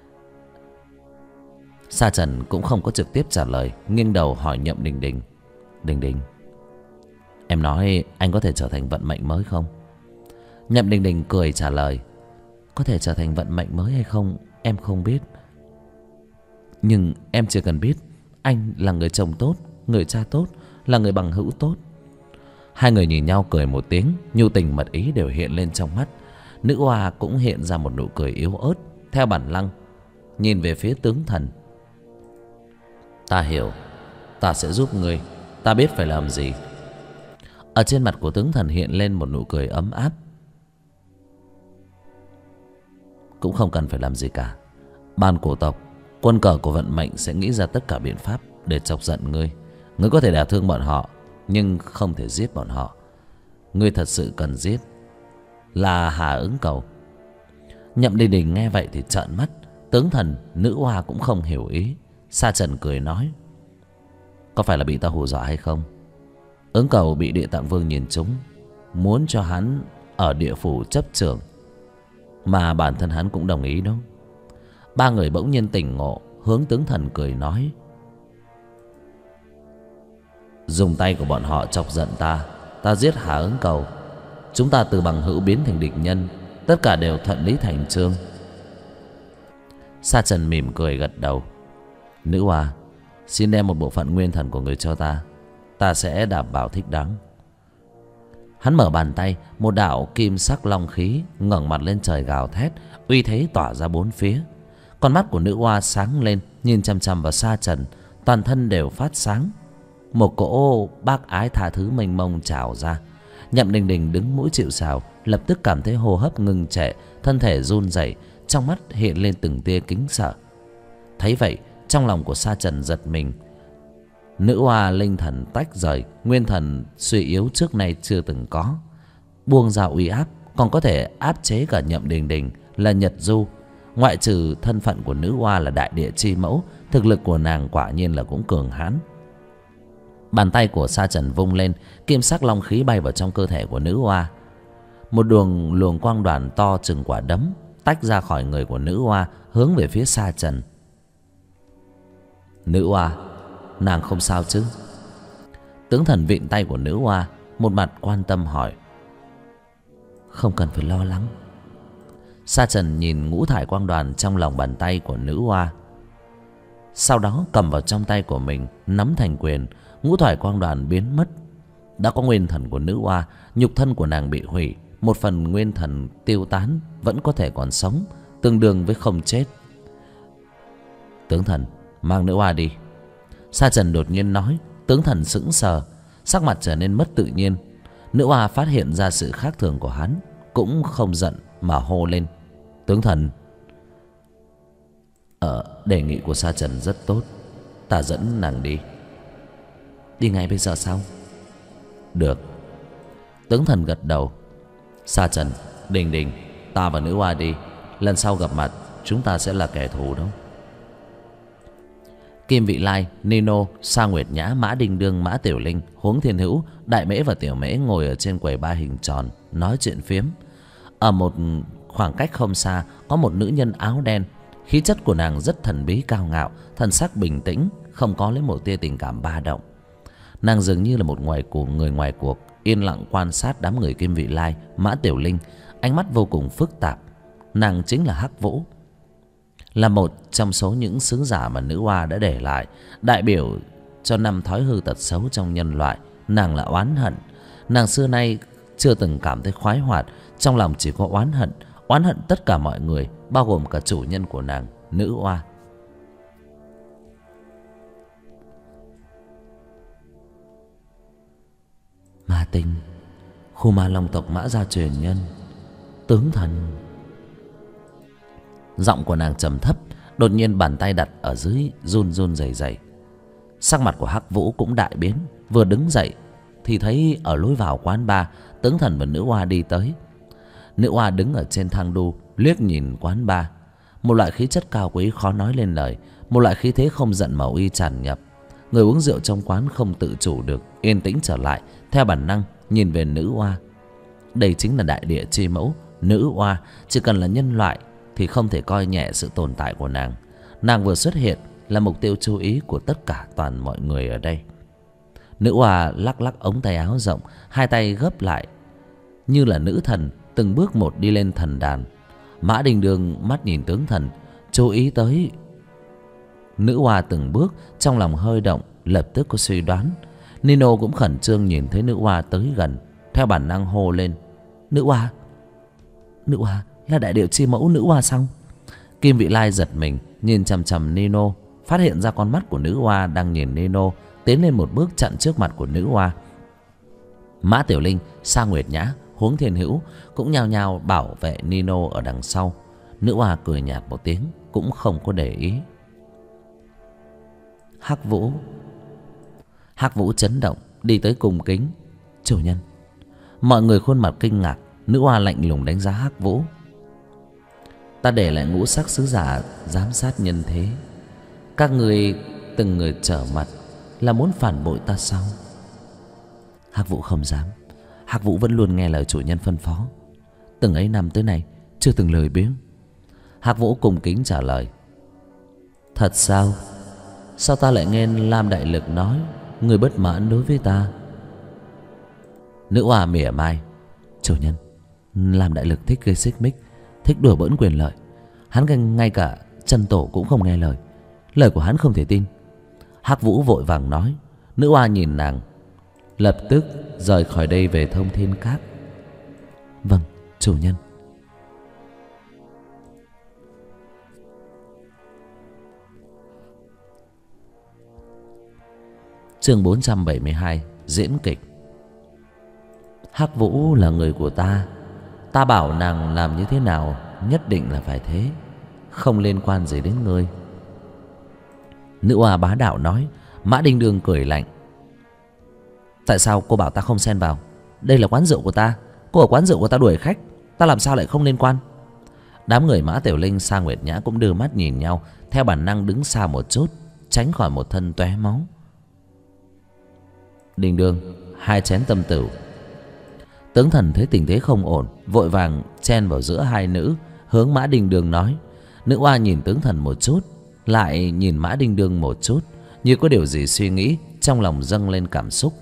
Sa Trần cũng không có trực tiếp trả lời, nghiêng đầu hỏi Nhậm Đình Đình. Đình Đình, em nói anh có thể trở thành vận mệnh mới không? Nhậm Đình Đình cười trả lời. có thể trở thành vận mệnh mới hay không em không biết, nhưng em chỉ cần biết anh là người chồng tốt, người cha tốt, là người bằng hữu tốt. Hai người nhìn nhau cười một tiếng, nhu tình mật ý đều hiện lên trong mắt. Nữ oa cũng hiện ra một nụ cười yếu ớt, theo bản năng nhìn về phía tướng thần. Ta hiểu, ta sẽ giúp ngươi, ta biết phải làm gì. Ở trên mặt của tướng thần hiện lên một nụ cười ấm áp. Cũng không cần phải làm gì cả. Ban cổ tộc, quân cờ của vận mệnh sẽ nghĩ ra tất cả biện pháp để chọc giận ngươi. Ngươi có thể đả thương bọn họ, nhưng không thể giết bọn họ. Ngươi thật sự cần giết là Hà Ứng Cầu. Nhậm Đình Đình nghe vậy thì trợn mắt. Tướng thần, nữ oa cũng không hiểu ý. Sa Trần cười nói: có phải là bị ta hù dọa hay không? Ứng Cầu bị Địa Tạng Vương nhìn trúng, muốn cho hắn ở địa phủ chấp trưởng, mà bản thân hắn cũng đồng ý đâu. Ba người bỗng nhiên tỉnh ngộ, hướng tướng thần cười nói: dùng tay của bọn họ chọc giận ta, ta giết Hà Ứng Cầu, chúng ta từ bằng hữu biến thành địch nhân, tất cả đều thuận lý thành chương. Sa Trần mỉm cười gật đầu: nữ oa, xin đem một bộ phận nguyên thần của người cho ta, ta sẽ đảm bảo thích đáng. Hắn mở bàn tay, một đạo kim sắc long khí ngẩng mặt lên trời gào thét, uy thế tỏa ra bốn phía. Con mắt của nữ oa sáng lên, nhìn chằm chằm vào Sa Trần, toàn thân đều phát sáng. Một cỗ bác ái tha thứ mênh mông trào ra. Nhậm Đình Đình đứng mũi chịu sào, lập tức cảm thấy hô hấp ngừng trệ, thân thể run rẩy, trong mắt hiện lên từng tia kính sợ. Thấy vậy, trong lòng của Sa Trần giật mình. Nữ oa linh thần tách rời, nguyên thần suy yếu trước nay chưa từng có, buông ra uy áp, còn có thể áp chế cả Nhậm Đình Đình là Nhật Du. Ngoại trừ thân phận của nữ oa là đại địa chi mẫu, thực lực của nàng quả nhiên là cũng cường hãn. Bàn tay của Sa Trần vung lên, kim sắc long khí bay vào trong cơ thể của nữ oa. Một luồng quang đoàn to chừng quả đấm tách ra khỏi người của nữ oa, hướng về phía Sa Trần. Nữ oa, nàng không sao chứ? Tướng thần vịn tay của nữ oa, một mặt quan tâm hỏi. Không cần phải lo lắng. Sa Trần nhìn ngũ thải quang đoàn trong lòng bàn tay của nữ oa, sau đó cầm vào trong tay của mình, nắm thành quyền. Ngũ thải quang đoàn biến mất. Đã có nguyên thần của nữ oa, nhục thân của nàng bị hủy, một phần nguyên thần tiêu tán, vẫn có thể còn sống, tương đương với không chết. Tướng thần, mang nữ oa đi. Sa Trần đột nhiên nói. Tướng thần sững sờ, sắc mặt trở nên mất tự nhiên. Nữ oa phát hiện ra sự khác thường của hắn, cũng không giận mà hô lên: tướng thần, đề nghị của Sa Trần rất tốt, ta dẫn nàng đi. Đi ngay bây giờ sao? Được. Tướng thần gật đầu. Sa Trần, Đình Đình, ta và nữ oa đi. Lần sau gặp mặt chúng ta sẽ là kẻ thù đâu. Kim Vị Lai, Nino, Sa Nguyệt Nhã, Mã Đinh Đương, Mã Tiểu Linh, Huống Thiên Hữu, Đại Mễ và Tiểu Mễ ngồi ở trên quầy ba hình tròn nói chuyện phiếm. Ở một khoảng cách không xa có một nữ nhân áo đen. Khí chất của nàng rất thần bí cao ngạo, thần sắc bình tĩnh, không có lấy một tia tình cảm ba động. Nàng dường như là một người ngoài cuộc, yên lặng quan sát đám người Kim Vị Lai, Mã Tiểu Linh, ánh mắt vô cùng phức tạp. Nàng chính là Hắc Vũ, là một trong số những sứ giả mà nữ oa đã để lại, đại biểu cho năm thói hư tật xấu trong nhân loại. Nàng là oán hận. Nàng xưa nay chưa từng cảm thấy khoái hoạt, trong lòng chỉ có oán hận, oán hận tất cả mọi người, bao gồm cả chủ nhân của nàng, nữ oa. Ma Tinh, khu ma long tộc Mã gia truyền nhân, tướng thần. Giọng của nàng trầm thấp, đột nhiên bàn tay đặt ở dưới run run rẩy rẩy. Sắc mặt của Hắc Vũ cũng đại biến, vừa đứng dậy thì thấy ở lối vào quán bar, tướng thần và nữ oa đi tới. Nữ oa đứng ở trên thang đu, liếc nhìn quán bar. Một loại khí chất cao quý khó nói lên lời, một loại khí thế không giận mà uy tràn nhập. Người uống rượu trong quán không tự chủ được yên tĩnh trở lại, theo bản năng nhìn về nữ oa. Đây chính là đại địa chi mẫu, nữ oa. Chỉ cần là nhân loại thì không thể coi nhẹ sự tồn tại của nàng. Nàng vừa xuất hiện là mục tiêu chú ý của tất cả toàn mọi người ở đây. Nữ oa lắc lắc ống tay áo rộng, hai tay gấp lại như là nữ thần, từng bước một đi lên thần đàn. Mã Đình Đương mắt nhìn tướng thần, chú ý tới nữ oa từng bước, trong lòng hơi động, lập tức có suy đoán. Nino cũng khẩn trương nhìn thấy nữ oa tới gần, theo bản năng hô lên: Nữ oa, nữ oa, là đại điệu chi mẫu nữ oa sao? Kim Vị Lai giật mình, nhìn chằm chằm Nino, phát hiện ra con mắt của nữ oa đang nhìn Nino, tiến lên một bước chặn trước mặt của nữ oa. Mã Tiểu Linh, Sa Nguyệt Nhã, Huống Thiên Hữu cũng nhao nhao bảo vệ Nino ở đằng sau. Nữ oa cười nhạt một tiếng, cũng không có để ý. Hắc Vũ chấn động, đi tới cung kính: Chủ nhân. Mọi người khuôn mặt kinh ngạc. Nữ oa lạnh lùng đánh giá Hắc Vũ: Ta để lại ngũ sắc sứ giả giám sát nhân thế, các người từng người trở mặt, là muốn phản bội ta sao? Hắc Vũ không dám. Hắc Vũ vẫn luôn nghe lời chủ nhân phân phó, từng ấy năm tới nay chưa từng lười biếng. Hắc Vũ cung kính trả lời: Thật sao? Sao ta lại nghe Lam Đại Lực nói người bất mãn đối với ta? Nữ oa mỉa mai: Chủ nhân, Lam Đại Lực thích gây xích mích, thích đùa bỡn quyền lợi. Hắn ngay cả chân tổ cũng không nghe lời, lời của hắn không thể tin. Hắc Vũ vội vàng nói. Nữ oa nhìn nàng: Lập tức rời khỏi đây về Thông Thiên Các. Vâng, chủ nhân. Chương 472, diễn kịch. Hắc Vũ là người của ta, ta bảo nàng làm như thế nào nhất định là phải thế, không liên quan gì đến ngươi. Nữ oa bá đạo nói. Mã Đình Đương cười lạnh: Tại sao cô bảo ta không xen vào? Đây là quán rượu của ta, cô ở quán rượu của ta đuổi khách, ta làm sao lại không liên quan? Đám người Mã Tiểu Linh, Sa Nguyệt Nhã cũng đưa mắt nhìn nhau, theo bản năng đứng xa một chút, tránh khỏi một thân tóe máu. Đình Đương, 2 chén tâm tửu. Tướng thần thấy tình thế không ổn, vội vàng chen vào giữa hai nữ, hướng Mã Đình Đương nói. Nữ oa nhìn tướng thần một chút, lại nhìn Mã Đình Đương một chút, như có điều gì suy nghĩ, trong lòng dâng lên cảm xúc.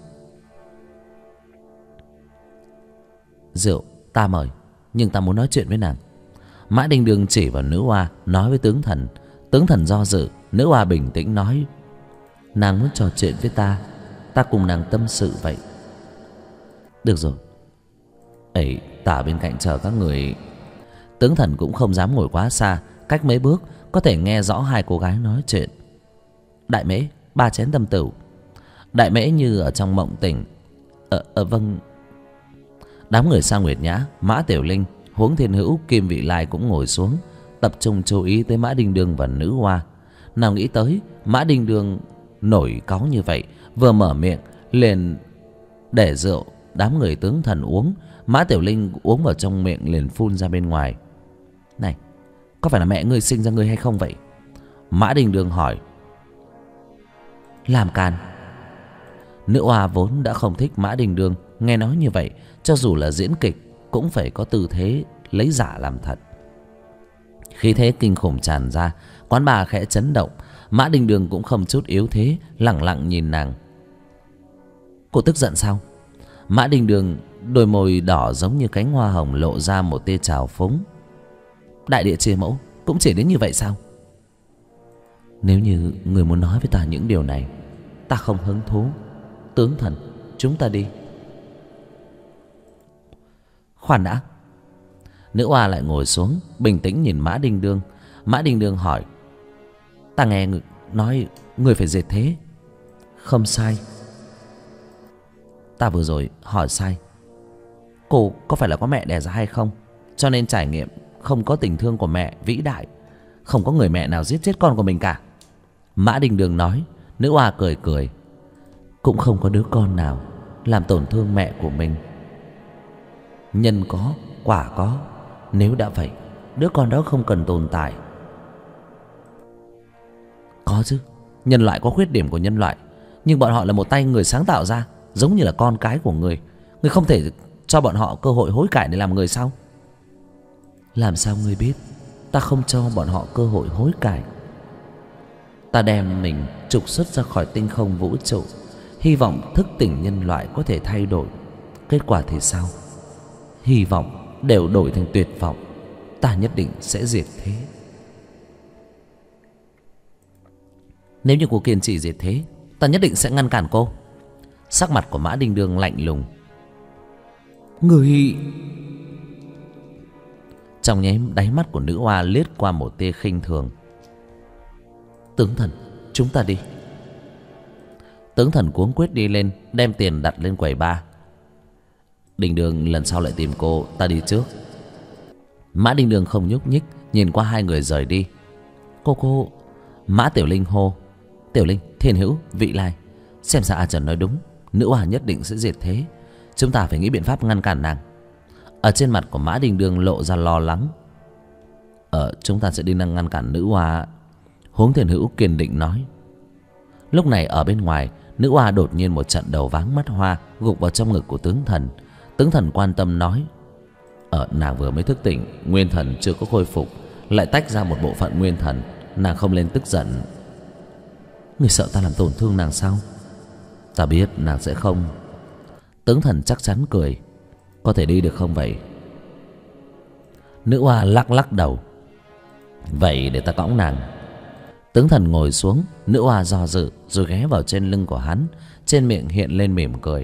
Rượu ta mời, nhưng ta muốn nói chuyện với nàng. Mã Đình Đương chỉ vào nữ oa, nói với tướng thần. Tướng thần do dự. Nữ oa bình tĩnh nói: Nàng muốn trò chuyện với ta, ta cùng nàng tâm sự vậy. Được rồi. Ấy, ta ở bên cạnh chờ các người. Tướng thần cũng không dám ngồi quá xa, cách mấy bước có thể nghe rõ hai cô gái nói chuyện. Đại mễ, 3 chén tâm tửu. Đại mễ như ở trong mộng tỉnh: Vâng. Đám người Sa Nguyệt Nhã, Mã Tiểu Linh, Huống Thiên Hữu, Kim Vị Lai cũng ngồi xuống, tập trung chú ý tới Mã Đình Đương và nữ oa. Nào nghĩ tới Mã Đình Đương nổi cáu như vậy, vừa mở miệng liền để rượu đám người tướng thần uống. Mã Tiểu Linh uống vào trong miệng liền phun ra bên ngoài: Này, có phải là mẹ ngươi sinh ra ngươi hay không vậy? Mã Đình Đương hỏi. Làm càn. Nữ oa vốn đã không thích Mã Đình Đương, nghe nói như vậy, cho dù là diễn kịch cũng phải có tư thế lấy giả làm thật. Khí thế kinh khủng tràn ra, quán bà khẽ chấn động. Mã Đình Đương cũng không chút yếu thế, lẳng lặng nhìn nàng. Cô tức giận sao? Mã Đình Đương đôi môi đỏ giống như cánh hoa hồng lộ ra một tia trào phúng. Đại địa chia mẫu cũng chỉ đến như vậy sao? Nếu như người muốn nói với ta những điều này, ta không hứng thú. Tướng thần, chúng ta đi. Khoan đã. Nữ oa lại ngồi xuống, bình tĩnh nhìn Mã Đình Đương. Mã Đình Đương hỏi: Ta nghe nói người phải dệt thế. Không sai. Ta vừa rồi hỏi sai. Cô có phải là có mẹ đẻ ra hay không, cho nên trải nghiệm không có tình thương của mẹ vĩ đại. Không có người mẹ nào giết chết con của mình cả. Mã Đình Đương nói. Nữ oa cười cười: Cũng không có đứa con nào làm tổn thương mẹ của mình. Nhân có, quả có. Nếu đã vậy, đứa con đó không cần tồn tại. Có chứ, nhân loại có khuyết điểm của nhân loại, nhưng bọn họ là một tay người sáng tạo ra, giống như là con cái của người. Người không thể cho bọn họ cơ hội hối cải để làm người sao? Làm sao ngươi biết ta không cho bọn họ cơ hội hối cải? Ta đem mình trục xuất ra khỏi tinh không vũ trụ, hy vọng thức tỉnh nhân loại có thể thay đổi. Kết quả thì sao? Hy vọng đều đổi thành tuyệt vọng. ta nhất định sẽ diệt thế. Nếu như cô kiên trì diệt thế, ta nhất định sẽ ngăn cản cô. Sắc mặt của Mã Đinh Đương lạnh lùng. Người... Trong nháy đáy mắt của nữ hoa liếc qua một tia khinh thường. Tướng thần, chúng ta đi. Tướng thần cuống quyết đi lên, đem tiền đặt lên quầy bar. Đinh Đương, lần sau lại tìm cô, ta đi trước. Mã Đinh Đương không nhúc nhích, nhìn qua hai người rời đi. Cô... Mã Tiểu Linh hô. Tiểu Linh, Thiên Hữu, Vị Lai, xem ra A Trần nói đúng, nữ hoa nhất định sẽ diệt thế. Chúng ta phải nghĩ biện pháp ngăn cản nàng. Ở trên mặt của Mã Đinh Đương lộ ra lo lắng. Chúng ta sẽ đi ngăn cản nữ hoa. Huống Thiên Hữu kiên định nói. Lúc này ở bên ngoài, nữ hoa đột nhiên một trận đầu váng mắt hoa, gục vào trong ngực của tướng thần. Tướng thần quan tâm nói. Nàng vừa mới thức tỉnh, nguyên thần chưa có khôi phục, lại tách ra một bộ phận nguyên thần, nàng không lên tức giận. Người sợ ta làm tổn thương nàng sao? Ta biết nàng sẽ không. Tướng thần chắc chắn cười. Có thể đi được không vậy? Nữ hoa lắc lắc đầu. Vậy để ta cõng nàng. Tướng thần ngồi xuống, nữ hoa do dự rồi ghé vào trên lưng của hắn, trên miệng hiện lên mỉm cười.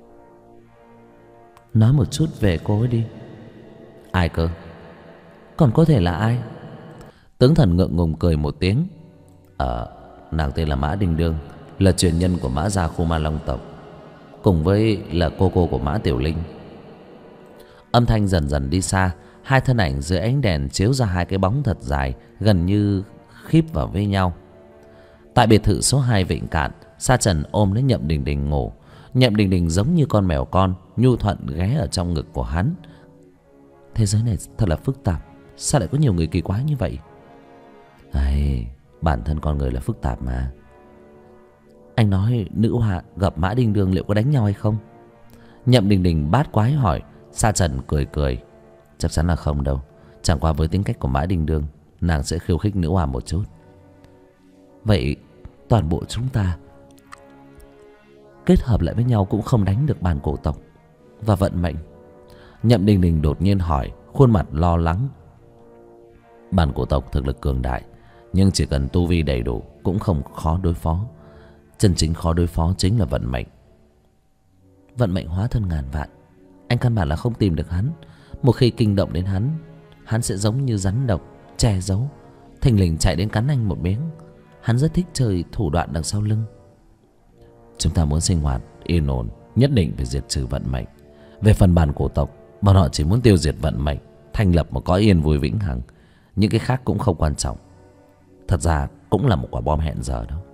Nói một chút về cô ấy đi. Ai cơ? Còn có thể là ai? Tướng thần ngượng ngùng cười một tiếng. Nàng tên là Mã Đinh Đương, là truyền nhân của Mã gia Khu Ma Long tộc, cùng với là cô của Mã Tiểu Linh. Âm thanh dần dần đi xa, hai thân ảnh dưới ánh đèn chiếu ra hai cái bóng thật dài, gần như khíp vào với nhau. Tại biệt thự số 2 Vịnh Cạn, Sa Trần ôm lấy Nhậm Đình Đình ngủ. Nhậm Đình Đình giống như con mèo con, nhu thuận ghé ở trong ngực của hắn. Thế giới này thật là phức tạp, sao lại có nhiều người kỳ quái như vậy? Bản thân con người là phức tạp mà. Anh nói nữ hoa gặp Mã Đinh Đương liệu có đánh nhau hay không? Nhậm Đình Đình bát quái hỏi. Sa Trần cười cười. Chắc chắn là không đâu. Chẳng qua với tính cách của Mã Đinh Đương, nàng sẽ khiêu khích nữ hoa một chút. Vậy toàn bộ chúng ta kết hợp lại với nhau cũng không đánh được bản cổ tộc và vận mệnh. Nhậm Đình Đình đột nhiên hỏi, khuôn mặt lo lắng. Bản cổ tộc thực lực cường đại, nhưng chỉ cần tu vi đầy đủ cũng không khó đối phó. Chân chính khó đối phó chính là vận mệnh. Vận mệnh hóa thân ngàn vạn, anh căn bản là không tìm được hắn. Một khi kinh động đến hắn, hắn sẽ giống như rắn độc, che giấu, thình lình chạy đến cắn anh một miếng. Hắn rất thích chơi thủ đoạn đằng sau lưng. Chúng ta muốn sinh hoạt yên ổn, nhất định phải diệt trừ vận mệnh. Về phần bản cổ tộc, bọn họ chỉ muốn tiêu diệt vận mệnh, thành lập một cõi yên vui vĩnh hằng. Những cái khác cũng không quan trọng. Thật ra cũng là một quả bom hẹn giờ đó.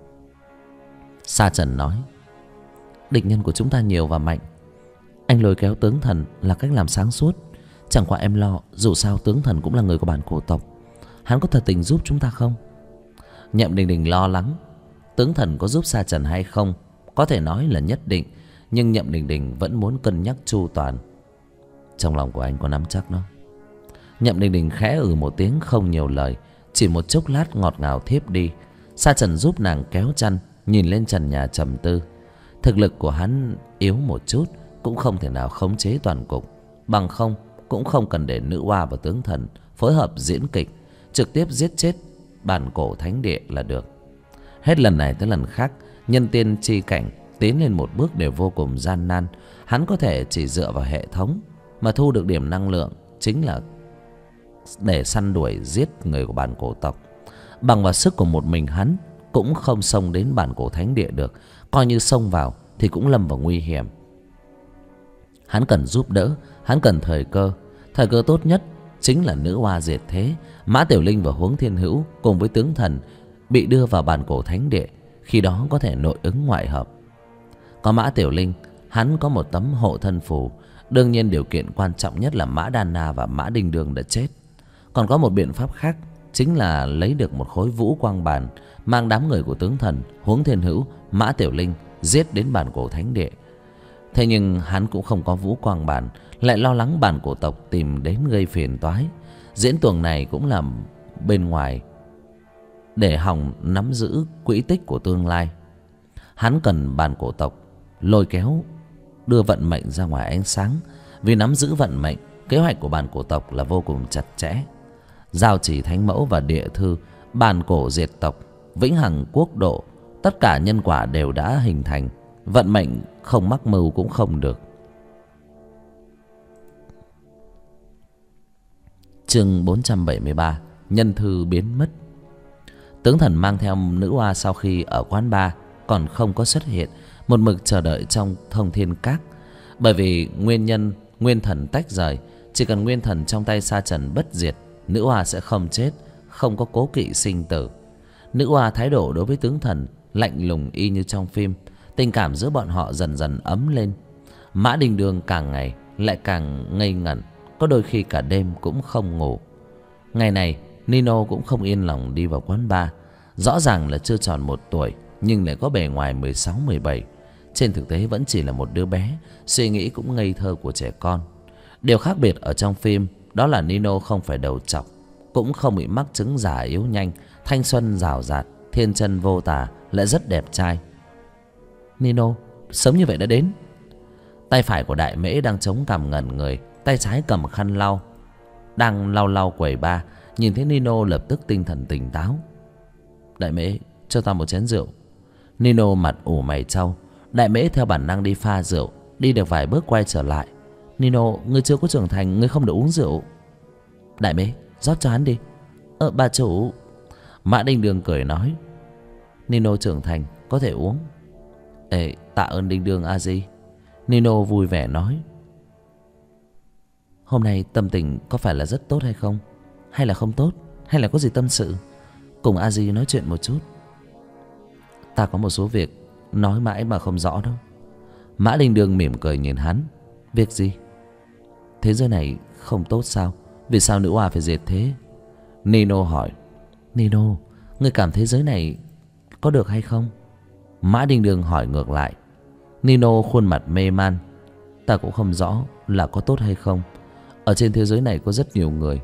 Sa Trần nói. Địch nhân của chúng ta nhiều và mạnh, anh lôi kéo tướng thần là cách làm sáng suốt. Chẳng qua em lo, dù sao tướng thần cũng là người của bản cổ tộc, hắn có thật tình giúp chúng ta không? Nhậm Đình Đình lo lắng. Tướng thần có giúp Sa Trần hay không có thể nói là nhất định, nhưng Nhậm Đình Đình vẫn muốn cân nhắc chu toàn. Trong lòng của anh có nắm chắc đó. Nhậm Đình Đình khẽ một tiếng không nhiều lời. Chỉ một chốc lát ngọt ngào thiếp đi. Sa Trần giúp nàng kéo chăn, nhìn lên trần nhà trầm tư. Thực lực của hắn yếu một chút, cũng không thể nào khống chế toàn cục. Bằng không cũng không cần để nữ hoa và tướng thần phối hợp diễn kịch, trực tiếp giết chết bản cổ thánh địa là được. Hết lần này tới lần khác, nhân tiên chi cảnh tiến lên một bước đều vô cùng gian nan. Hắn có thể chỉ dựa vào hệ thống mà thu được điểm năng lượng, chính là để săn đuổi giết người của bản cổ tộc. Bằng vào sức của một mình hắn cũng không xông đến bản cổ thánh địa được. Coi như xông vào thì cũng lâm vào nguy hiểm. Hắn cần giúp đỡ, hắn cần thời cơ. Thời cơ tốt nhất chính là nữ hoa diệt thế, Mã Tiểu Linh và Huống Thiên Hữu cùng với tướng thần bị đưa vào bản cổ thánh địa. Khi đó có thể nội ứng ngoại hợp. Có Mã Tiểu Linh, hắn có một tấm hộ thân phù. Đương nhiên điều kiện quan trọng nhất là Mã Đan Na và Mã Đinh Đương đã chết. Còn có một biện pháp khác, chính là lấy được một khối vũ quang bàn, mang đám người của tướng thần, Huống Thiên Hữu, Mã Tiểu Linh giết đến bản cổ thánh địa. Thế nhưng hắn cũng không có vũ quang bàn, lại lo lắng bản cổ tộc tìm đến gây phiền toái. Diễn tuồng này cũng làm bên ngoài để hòng nắm giữ quỹ tích của tương lai. Hắn cần bản cổ tộc lôi kéo, đưa vận mệnh ra ngoài ánh sáng. Vì nắm giữ vận mệnh, kế hoạch của bản cổ tộc là vô cùng chặt chẽ. giao chỉ thánh mẫu và địa thư, bàn cổ diệt tộc, vĩnh hằng quốc độ. Tất cả nhân quả đều đã hình thành, vận mệnh không mắc mưu cũng không được. Chương 473. Nhân thư biến mất. Tướng thần mang theo nữ oa sau khi ở quán bar còn không có xuất hiện, một mực chờ đợi trong thông thiên các. Bởi vì nguyên thần tách rời, chỉ cần nguyên thần trong tay sa trần bất diệt, nữ oa sẽ không chết, không có cố kỵ sinh tử. Nữ oa thái độ đối với tướng thần lạnh lùng y như trong phim. Tình cảm giữa bọn họ dần dần ấm lên. Mã Đình Đường càng ngày lại càng ngây ngẩn, có đôi khi cả đêm cũng không ngủ. Ngày này Nino cũng không yên lòng đi vào quán bar. Rõ ràng là chưa tròn 1 tuổi, nhưng lại có bề ngoài 16-17. Trên thực tế vẫn chỉ là một đứa bé, suy nghĩ cũng ngây thơ của trẻ con. Điều khác biệt ở trong phim đó là Nino không phải đầu trọc, cũng không bị mắc chứng già yếu nhanh, thanh xuân rào rạt, thiên chân vô tà, lại rất đẹp trai. Nino, sớm như vậy đã đến. Tay phải của Đại Mễ đang chống cằm ngẩn người, tay trái cầm khăn lau, đang lau lau quầy bar. Nhìn thấy Nino lập tức tinh thần tỉnh táo. Đại Mễ, cho tao một chén rượu. Nino mặt ủ mày trao. Đại Mễ theo bản năng đi pha rượu, đi được vài bước quay trở lại. Nino, ngươi chưa có trưởng thành, ngươi không được uống rượu. Đại Mễ, rót cho hắn đi. Bà chủ. Mã Đình Đường cười nói. Nino trưởng thành, có thể uống. Ê, tạ ơn Đình Đường a di. Nino vui vẻ nói. Hôm nay tâm tình có phải là rất tốt hay không? Hay là không tốt? Hay là có gì tâm sự? Cùng a di nói chuyện một chút. Ta có một số việc nói mãi mà không rõ đâu. Mã Đình Đường mỉm cười nhìn hắn. Việc gì? Thế giới này không tốt sao? Vì sao nữ oa phải diệt thế? Nino hỏi. Nino, ngươi cảm thấy giới này có được hay không? Mã Đình Đường hỏi ngược lại. Nino khuôn mặt mê man. Ta cũng không rõ là có tốt hay không. Ở trên thế giới này có rất nhiều người.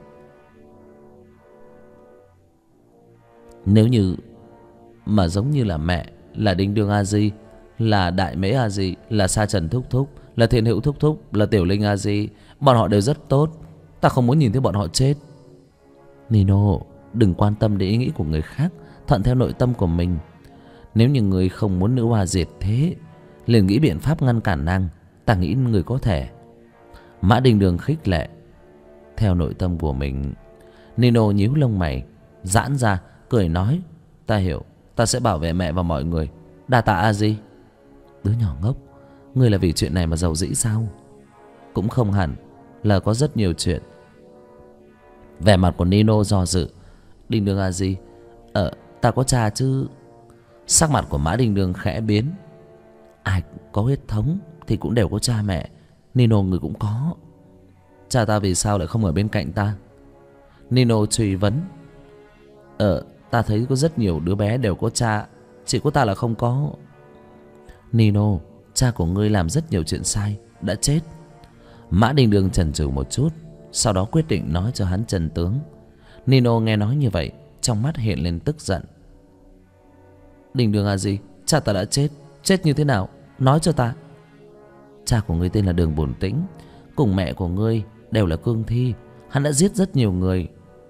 Nếu như mà giống như là mẹ, là Đinh Đương a di, là Đại Mễ a di, là Sa Trần thúc thúc, là Thiên Hữu thúc thúc, là Tiểu Linh a di, bọn họ đều rất tốt. Ta không muốn nhìn thấy bọn họ chết. Nino, đừng quan tâm đến ý nghĩ của người khác, thuận theo nội tâm của mình. Nếu như người không muốn nữ oa diệt thế, liền nghĩ biện pháp ngăn cản nàng. Ta nghĩ người có thể. Mã Đình Đường khích lệ. Theo nội tâm của mình. Nino nhíu lông mày, giãn ra, cười nói. Ta hiểu, ta sẽ bảo vệ mẹ và mọi người. Đa tạ a di. Đứa nhỏ ngốc, ngươi là vì chuyện này mà giàu dĩ sao? Cũng không hẳn, là có rất nhiều chuyện. Vẻ mặt của Nino do dự. Đình Đường a di, ta có cha chứ? Sắc mặt của Mã Đình Đường khẽ biến. Ai có huyết thống thì cũng đều có cha mẹ. Nino, người cũng có. Cha ta vì sao lại không ở bên cạnh ta? Nino truy vấn. Ta thấy có rất nhiều đứa bé đều có cha, chỉ có ta là không có. Nino, cha của ngươi làm rất nhiều chuyện sai, đã chết. Mã Đình Đường chần chừ một chút, sau đó quyết định nói cho hắn chân tướng. Nino nghe nói như vậy, trong mắt hiện lên tức giận. Đình Đường à gì? Cha ta đã chết. Chết như thế nào? Nói cho ta. Cha của ngươi tên là Đường Bổn Tĩnh, cùng mẹ của ngươi đều là cương thi. Hắn đã giết rất nhiều người.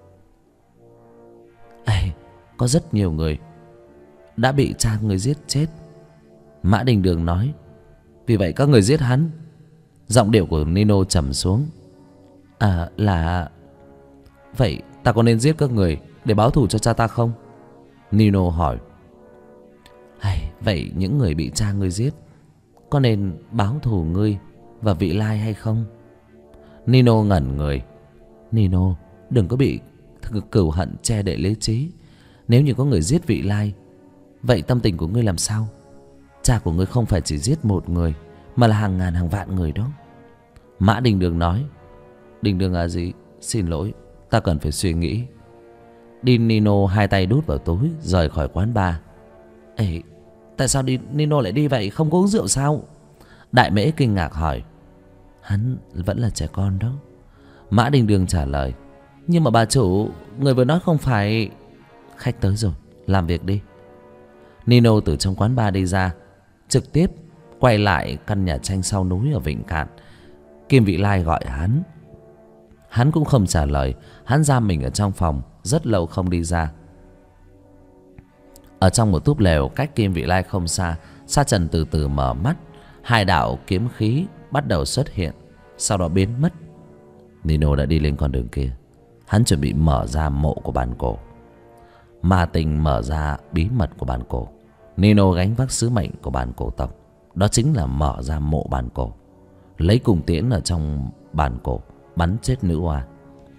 Có rất nhiều người đã bị cha ngươi giết chết. Mã Đình Đường nói. Vì vậy các người giết hắn? Giọng điệu của Nino trầm xuống. Là... Vậy ta có nên giết các người để báo thù cho cha ta không? Nino hỏi. Vậy những người bị cha ngươi giết có nên báo thù ngươi và vị lai hay không? Nino ngẩn người. Nino, đừng có bị cừu hận che đậy lý trí. Nếu như có người giết vị lai, vậy tâm tình của ngươi làm sao? Cha của ngươi không phải chỉ giết một người, mà là hàng ngàn hàng vạn người đó. Mã Đình Đường nói. Đình Đường à gì? Xin lỗi, ta cần phải suy nghĩ. Nino hai tay đút vào túi rời khỏi quán bar. Tại sao Nino lại đi vậy? Không có uống rượu sao? Đại Mễ kinh ngạc hỏi. Hắn vẫn là trẻ con đó. Mã Đình Đường trả lời. Nhưng mà bà chủ, người vừa nói không phải... Khách tới rồi, làm việc đi. Nino từ trong quán bar đi ra, trực tiếp quay lại căn nhà tranh sau núi ở Vịnh Cạn. Kim Vị Lai gọi hắn. Hắn cũng không trả lời. Hắn giam mình ở trong phòng rất lâu không đi ra. Ở trong một túp lều cách Kim Vị Lai không xa, Sa Trần từ từ mở mắt. Hai đạo kiếm khí bắt đầu xuất hiện, sau đó biến mất. Nino đã đi lên con đường kia. Hắn chuẩn bị mở ra mộ của bàn cổ. Ma Tinh mở ra bí mật của bàn cổ. Nino gánh vác sứ mệnh của bàn cổ tộc, đó chính là mở ra mộ bàn cổ, lấy cung tiễn ở trong bàn cổ bắn chết nữ oa.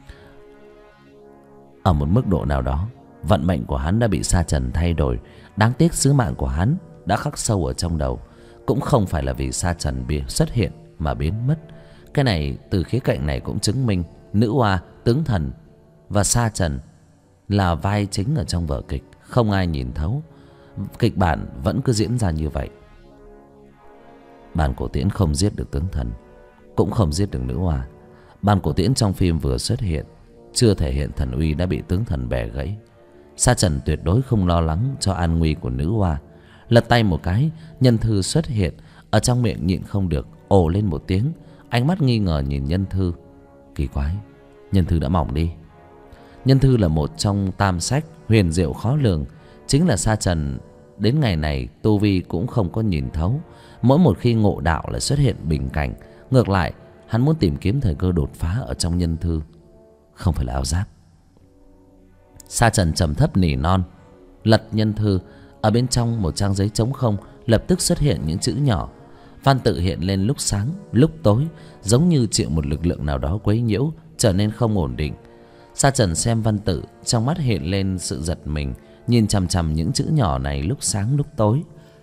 Ở một mức độ nào đó, vận mệnh của hắn đã bị Sa Trần thay đổi. Đáng tiếc sứ mạng của hắn đã khắc sâu ở trong đầu. Cũng không phải là vì Sa Trần xuất hiện mà biến mất. Cái này từ khía cạnh này cũng chứng minh nữ oa, tướng thần và Sa Trần là vai chính ở trong vở kịch. Không ai nhìn thấu. Kịch bản vẫn cứ diễn ra như vậy. Bàn cổ tiễn không giết được tướng thần, cũng không giết được nữ oa. Bàn cổ tiễn trong phim vừa xuất hiện, chưa thể hiện thần uy đã bị tướng thần bẻ gãy. Sa Trần tuyệt đối không lo lắng cho an nguy của nữ oa. Lật tay một cái, Nhân Thư xuất hiện. Ở trong miệng nhịn không được ồ lên một tiếng. Ánh mắt nghi ngờ nhìn Nhân Thư. Kỳ quái, Nhân Thư đã mỏng đi. Nhân Thư là một trong tam sách huyền diệu khó lường. Chính là Sa Trần đến ngày này tu vi cũng không có nhìn thấu. Mỗi một khi ngộ đạo lại xuất hiện bình cảnh. Ngược lại, hắn muốn tìm kiếm thời cơ đột phá ở trong Nhân Thư, không phải là áo giáp. Sa Trần trầm thấp nỉ non, lật Nhân Thư. Ở bên trong một trang giấy trống không lập tức xuất hiện những chữ nhỏ. Văn tự hiện lên lúc sáng lúc tối, giống như chịu một lực lượng nào đó quấy nhiễu, trở nên không ổn định. Sa Trần xem văn tự, trong mắt hiện lên sự giật mình, nhìn chằm chằm những chữ nhỏ này lúc sáng lúc tối.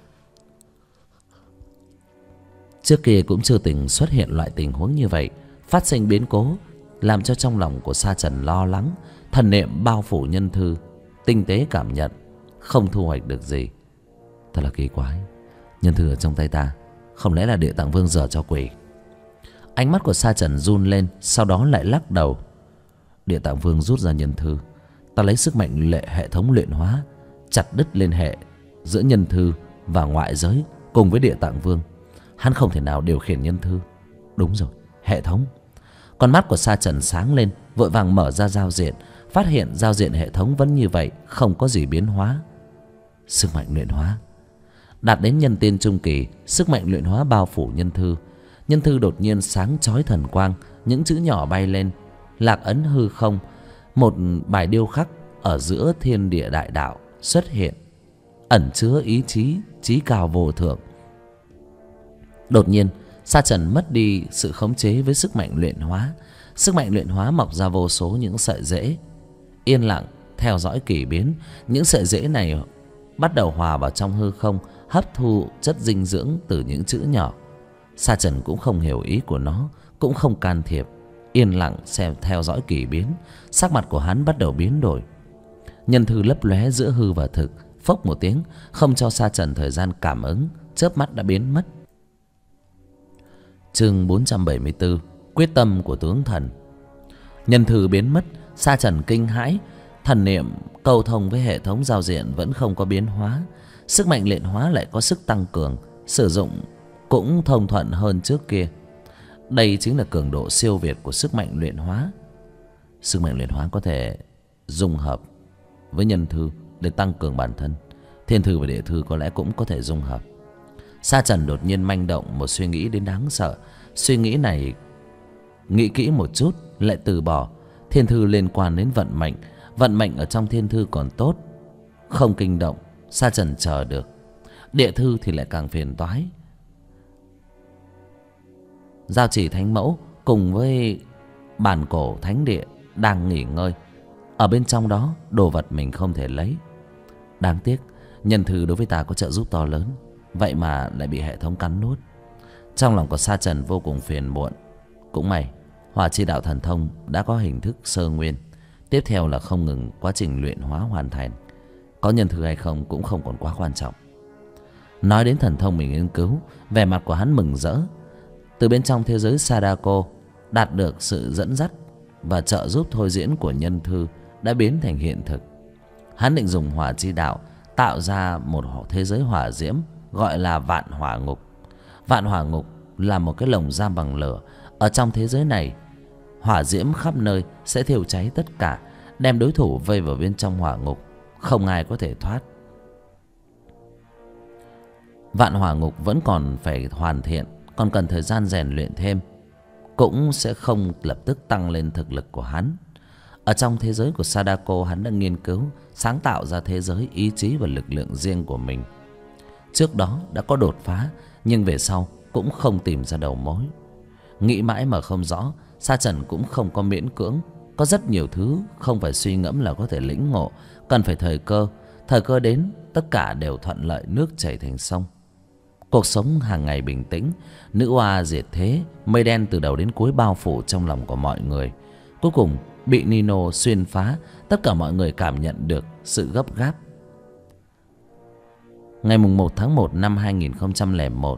Trước kia cũng chưa từng xuất hiện loại tình huống như vậy. Phát sinh biến cố làm cho trong lòng của Sa Trần lo lắng. Thần niệm bao phủ Nhân Thư, tinh tế cảm nhận, không thu hoạch được gì. Thật là kỳ quái, Nhân Thư ở trong tay ta, không lẽ là Địa Tạng Vương giở cho quỷ? Ánh mắt của Sa Trần run lên, sau đó lại lắc đầu. Địa Tạng Vương rút ra Nhân Thư, ta lấy sức mạnh hệ thống luyện hóa, chặt đứt liên hệ giữa Nhân Thư và ngoại giới cùng với Địa Tạng Vương. Hắn không thể nào điều khiển Nhân Thư. Đúng rồi, hệ thống. Con mắt của Sa Trần sáng lên, vội vàng mở ra giao diện, phát hiện giao diện hệ thống vẫn như vậy, không có gì biến hóa. Sức mạnh luyện hóa đạt đến nhân tiên trung kỳ, sức mạnh luyện hóa bao phủ Nhân Thư. Nhân Thư đột nhiên sáng chói thần quang, những chữ nhỏ bay lên, lạc ấn hư không. Một bài điêu khắc ở giữa thiên địa đại đạo xuất hiện, ẩn chứa ý chí chí cao vô thượng. Đột nhiên Sa Trần mất đi sự khống chế với sức mạnh luyện hóa. Sức mạnh luyện hóa mọc ra vô số những sợi rễ, yên lặng theo dõi kỳ biến. Những sợi rễ này bắt đầu hòa vào trong hư không, hấp thu chất dinh dưỡng từ những chữ nhỏ. Sa Trần cũng không hiểu ý của nó, cũng không can thiệp, yên lặng xem theo dõi kỳ biến. Sắc mặt của hắn bắt đầu biến đổi. Nhân Thư lấp lóe giữa hư và thực, phốc một tiếng, không cho Sa Trần thời gian cảm ứng, chớp mắt đã biến mất. Chương 474, quyết tâm của tướng thần. Nhân Thư biến mất, Sa Trần kinh hãi. Thần niệm câu thông với hệ thống giao diện vẫn không có biến hóa. Sức mạnh luyện hóa lại có sức tăng cường, sử dụng cũng thông thuận hơn trước kia. Đây chính là cường độ siêu việt của sức mạnh luyện hóa. Sức mạnh luyện hóa có thể dung hợp với Nhân Thư để tăng cường bản thân. Thiên Thư và Địa Thư có lẽ cũng có thể dung hợp. Sa Trần đột nhiên manh động một suy nghĩ đến đáng sợ. Suy nghĩ này nghĩ kỹ một chút lại từ bỏ. Thiên Thư liên quan đến vận mệnh. Vận mệnh ở trong Thiên Thư còn tốt, không kinh động, Sa Trần chờ được. Địa Thư thì lại càng phiền toái. Giao Chỉ Thánh Mẫu cùng với bản cổ thánh địa đang nghỉ ngơi. Ở bên trong đó đồ vật mình không thể lấy. Đáng tiếc Nhân Thư đối với ta có trợ giúp to lớn, vậy mà lại bị hệ thống cắn nuốt. Trong lòng của Sa Trần vô cùng phiền muộn. Cũng may Hỏa Chi Đạo Thần Thông đã có hình thức sơ nguyên. Tiếp theo là không ngừng quá trình luyện hóa hoàn thành. Có Nhân Thư hay không cũng không còn quá quan trọng. Nói đến thần thông mình nghiên cứu, vẻ mặt của hắn mừng rỡ. Từ bên trong thế giới Sadako đạt được sự dẫn dắt và trợ giúp thôi diễn của Nhân Thư đã biến thành hiện thực. Hắn định dùng Hỏa Chi Đạo tạo ra một thế giới hỏa diễm gọi là Vạn Hỏa Ngục. Vạn Hỏa Ngục là một cái lồng giam bằng lửa. Ở trong thế giới này, hỏa diễm khắp nơi sẽ thiêu cháy tất cả, đem đối thủ vây vào bên trong hỏa ngục, không ai có thể thoát. Vạn hỏa ngục vẫn còn phải hoàn thiện, còn cần thời gian rèn luyện thêm, cũng sẽ không lập tức tăng lên thực lực của hắn. Ở trong thế giới của Sadako, hắn đã nghiên cứu sáng tạo ra thế giới ý chí và lực lượng riêng của mình. Trước đó đã có đột phá, nhưng về sau cũng không tìm ra đầu mối. Nghĩ mãi mà không rõ, Sa Trần cũng không có miễn cưỡng. Có rất nhiều thứ không phải suy ngẫm là có thể lĩnh ngộ, cần phải thời cơ. Thời cơ đến, tất cả đều thuận lợi, nước chảy thành sông. Cuộc sống hàng ngày bình tĩnh, nữ oa diệt thế, mây đen từ đầu đến cuối bao phủ trong lòng của mọi người. Cuối cùng bị Nino xuyên phá, tất cả mọi người cảm nhận được sự gấp gáp. Ngày 1 tháng 1 năm 2001,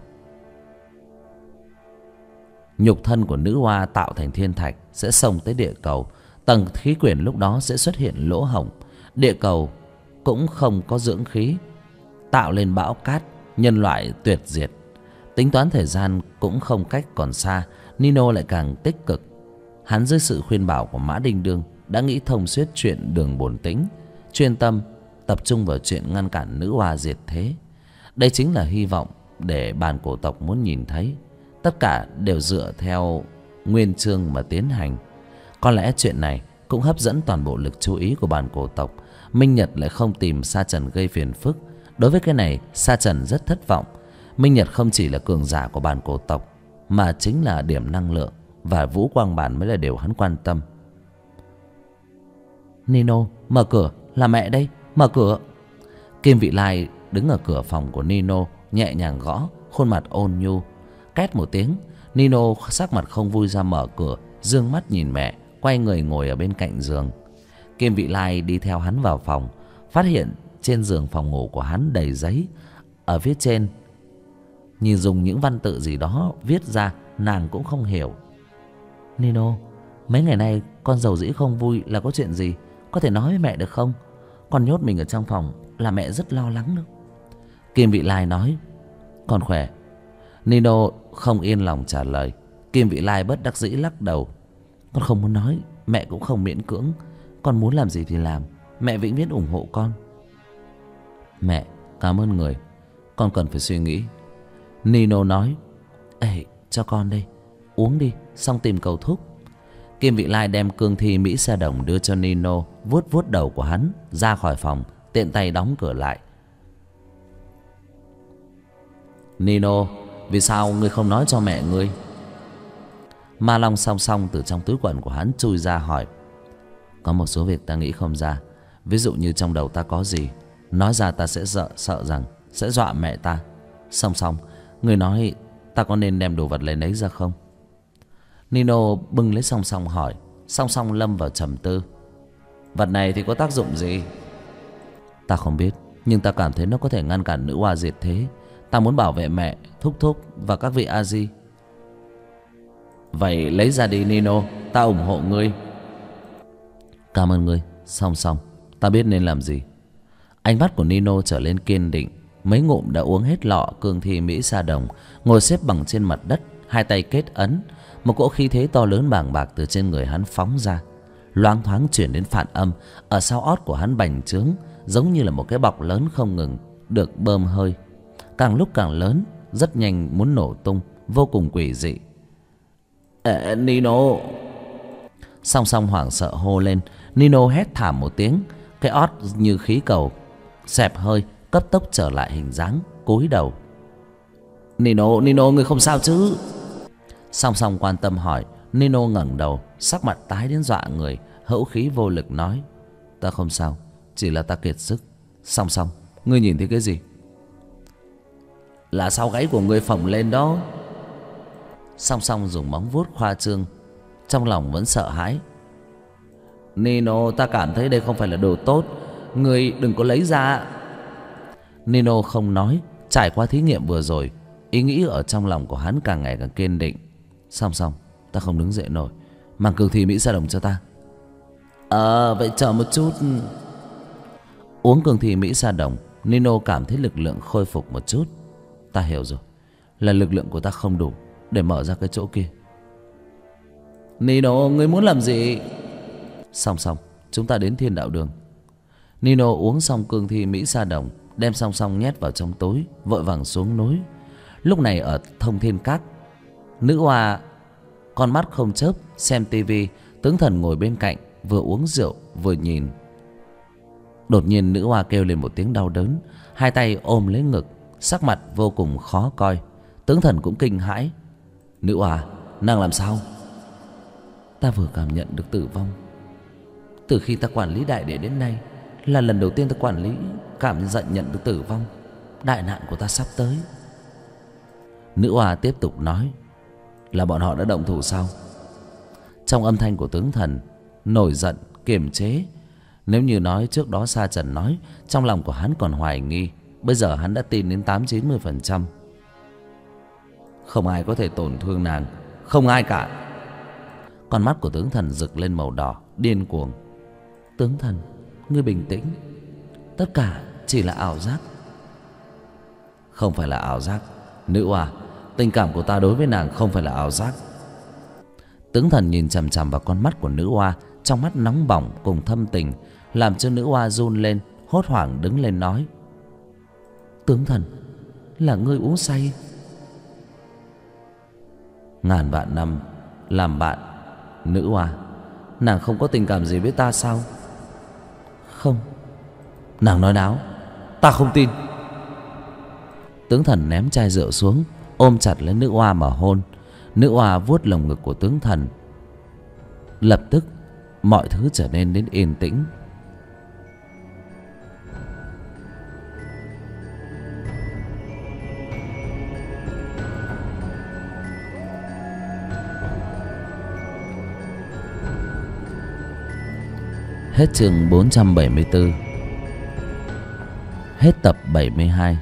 nhục thân của nữ oa tạo thành thiên thạch sẽ xông tới địa cầu. Tầng khí quyển lúc đó sẽ xuất hiện lỗ hổng. Địa cầu cũng không có dưỡng khí, tạo lên bão cát, nhân loại tuyệt diệt. Tính toán thời gian cũng không cách còn xa, Nino lại càng tích cực. Hắn dưới sự khuyên bảo của Mã Đinh Đương đã nghĩ thông suốt chuyện đường bổn tính, chuyên tâm tập trung vào chuyện ngăn cản nữ oa diệt thế. Đây chính là hy vọng để bản cổ tộc muốn nhìn thấy. Tất cả đều dựa theo nguyên chương mà tiến hành. Có lẽ chuyện này cũng hấp dẫn toàn bộ lực chú ý của bản cổ tộc. Minh Nhật lại không tìm Sa Trần gây phiền phức. Đối với cái này, Sa Trần rất thất vọng. Minh Nhật không chỉ là cường giả của bản cổ tộc, mà chính là điểm năng lượng, và Vũ Quang Bản mới là điều hắn quan tâm. Nino, mở cửa, là mẹ đây, mở cửa. Kim Vị Lai đứng ở cửa phòng của Nino, nhẹ nhàng gõ, khuôn mặt ôn nhu. Két một tiếng, Nino sắc mặt không vui ra mở cửa, dương mắt nhìn mẹ, quay người ngồi ở bên cạnh giường. Kim Vị Lai đi theo hắn vào phòng, phát hiện trên giường phòng ngủ của hắn đầy giấy. Ở phía trên nhìn dùng những văn tự gì đó viết ra, nàng cũng không hiểu. Nino, mấy ngày nay con dầu dĩ không vui là có chuyện gì? Có thể nói với mẹ được không? Con nhốt mình ở trong phòng là mẹ rất lo lắng đó. Kim Vị Lai nói. Con khỏe. Nino không yên lòng trả lời. Kim Vị Lai bất đắc dĩ lắc đầu. Con không muốn nói, mẹ cũng không miễn cưỡng. Con muốn làm gì thì làm, mẹ vĩnh viễn ủng hộ con. Mẹ, cảm ơn người, con cần phải suy nghĩ. Nino nói. Ê, cho con đây, uống đi, xong tìm cầu thúc. Kim Vị Lai đem cương thi Mỹ Sa Đồng đưa cho Nino, vuốt vuốt đầu của hắn, ra khỏi phòng, tiện tay đóng cửa lại. Nino, vì sao ngươi không nói cho mẹ ngươi? Ma Long song song từ trong túi quần của hắn chui ra hỏi. Có một số việc ta nghĩ không ra. Ví dụ như trong đầu ta có gì, nói ra ta sẽ sợ rằng sẽ dọa mẹ ta. Song song, ngươi nói ta có nên đem đồ vật lấy nấy ra không? Nino bưng lấy Song Song hỏi. Song Song lâm vào trầm tư. Vật này thì có tác dụng gì? Ta không biết, nhưng ta cảm thấy nó có thể ngăn cản nữ oa diệt thế. Ta muốn bảo vệ mẹ, thúc thúc và các vị A-di. Vậy lấy ra đi Nino, ta ủng hộ ngươi. Cảm ơn ngươi, Song Song, ta biết nên làm gì. Ánh mắt của Nino trở lên kiên định. Mấy ngụm đã uống hết lọ cương thi Mỹ Sa Đồng, ngồi xếp bằng trên mặt đất, hai tay kết ấn. Một cỗ khí thế to lớn bàng bạc từ trên người hắn phóng ra, loáng thoáng chuyển đến phản âm ở sau ót của hắn bành trướng, giống như là một cái bọc lớn không ngừng được bơm hơi, càng lúc càng lớn, rất nhanh muốn nổ tung, vô cùng quỷ dị. Nino! Song Song hoảng sợ hô lên. Nino hét thảm một tiếng, cái ót như khí cầu xẹp hơi, cấp tốc trở lại hình dáng, cúi đầu. Nino, Nino, ngươi không sao chứ? Song Song quan tâm hỏi. Nino ngẩng đầu, sắc mặt tái đến dọa người, hữu khí vô lực nói. Ta không sao, chỉ là ta kiệt sức. Song Song, ngươi nhìn thấy cái gì? Là sau gáy của ngươi phồng lên đó. Song Song dùng móng vuốt khoa trương, trong lòng vẫn sợ hãi. Nino, ta cảm thấy đây không phải là đồ tốt, ngươi đừng có lấy ra. Nino không nói. Trải qua thí nghiệm vừa rồi, ý nghĩ ở trong lòng của hắn càng ngày càng kiên định. Song Song, ta không đứng dậy nổi, mang cương thi Mỹ Sa Đồng cho ta. Vậy chờ một chút. Uống cương thi Mỹ Sa Đồng, Nino cảm thấy lực lượng khôi phục một chút. Ta hiểu rồi, là lực lượng của ta không đủ để mở ra cái chỗ kia. Nino, ngươi muốn làm gì? Song Song, chúng ta đến Thiên Đạo Đường. Nino uống xong cương thi Mỹ Sa Đồng, đem Song Song nhét vào trong túi, vội vàng xuống núi. Lúc này ở Thông Thiên Các, nữ oa con mắt không chớp xem tivi. Tướng Thần ngồi bên cạnh, vừa uống rượu vừa nhìn. Đột nhiên nữ oa kêu lên một tiếng đau đớn, hai tay ôm lấy ngực, sắc mặt vô cùng khó coi. Tướng Thần cũng kinh hãi. Nữ oa, nàng làm sao? Ta vừa cảm nhận được tử vong. Từ khi ta quản lý đại đệ đến nay, là lần đầu tiên ta quản lý cảm nhận được tử vong. Đại nạn của ta sắp tới. Nữ oa tiếp tục nói. Là bọn họ đã động thủ sao? Trong âm thanh của tướng Thần nổi giận, kiềm chế. Nếu như nói trước đó Sa Trần nói, trong lòng của hắn còn hoài nghi, bây giờ hắn đã tin đến 80-90%. Không ai có thể tổn thương nàng, không ai cả. Con mắt của tướng Thần rực lên màu đỏ, điên cuồng. Tướng Thần, ngươi bình tĩnh. Tất cả chỉ là ảo giác. Không phải là ảo giác. Nữ oa, tình cảm của ta đối với nàng không phải là ảo giác. Tướng Thần nhìn chằm chằm vào con mắt của nữ oa, trong mắt nóng bỏng cùng thâm tình, làm cho nữ oa run lên, hốt hoảng đứng lên nói. Tướng Thần, là ngươi uống say. Ngàn vạn năm làm bạn, nữ oa, nàng không có tình cảm gì với ta sao? Không. Nàng nói láo, ta không tin. Tướng Thần ném chai rượu xuống, ôm chặt lấy nữ oa mà hôn. Nữ oa vuốt lồng ngực của tướng Thần. Lập tức mọi thứ trở nên đến yên tĩnh. Hết chương 474. Hết tập 72.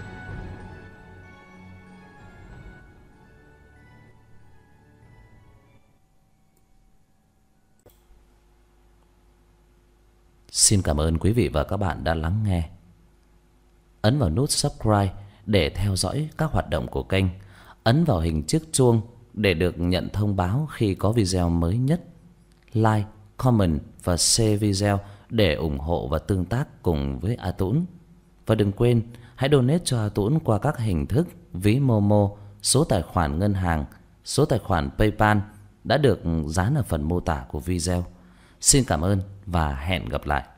Xin cảm ơn quý vị và các bạn đã lắng nghe. Ấn vào nút subscribe để theo dõi các hoạt động của kênh. Ấn vào hình chiếc chuông để được nhận thông báo khi có video mới nhất. Like, comment và share video để ủng hộ và tương tác cùng với A Tũng. Và đừng quên hãy donate cho A Tũng qua các hình thức ví Momo, số tài khoản ngân hàng, số tài khoản PayPal đã được dán ở phần mô tả của video. Xin cảm ơn và hẹn gặp lại.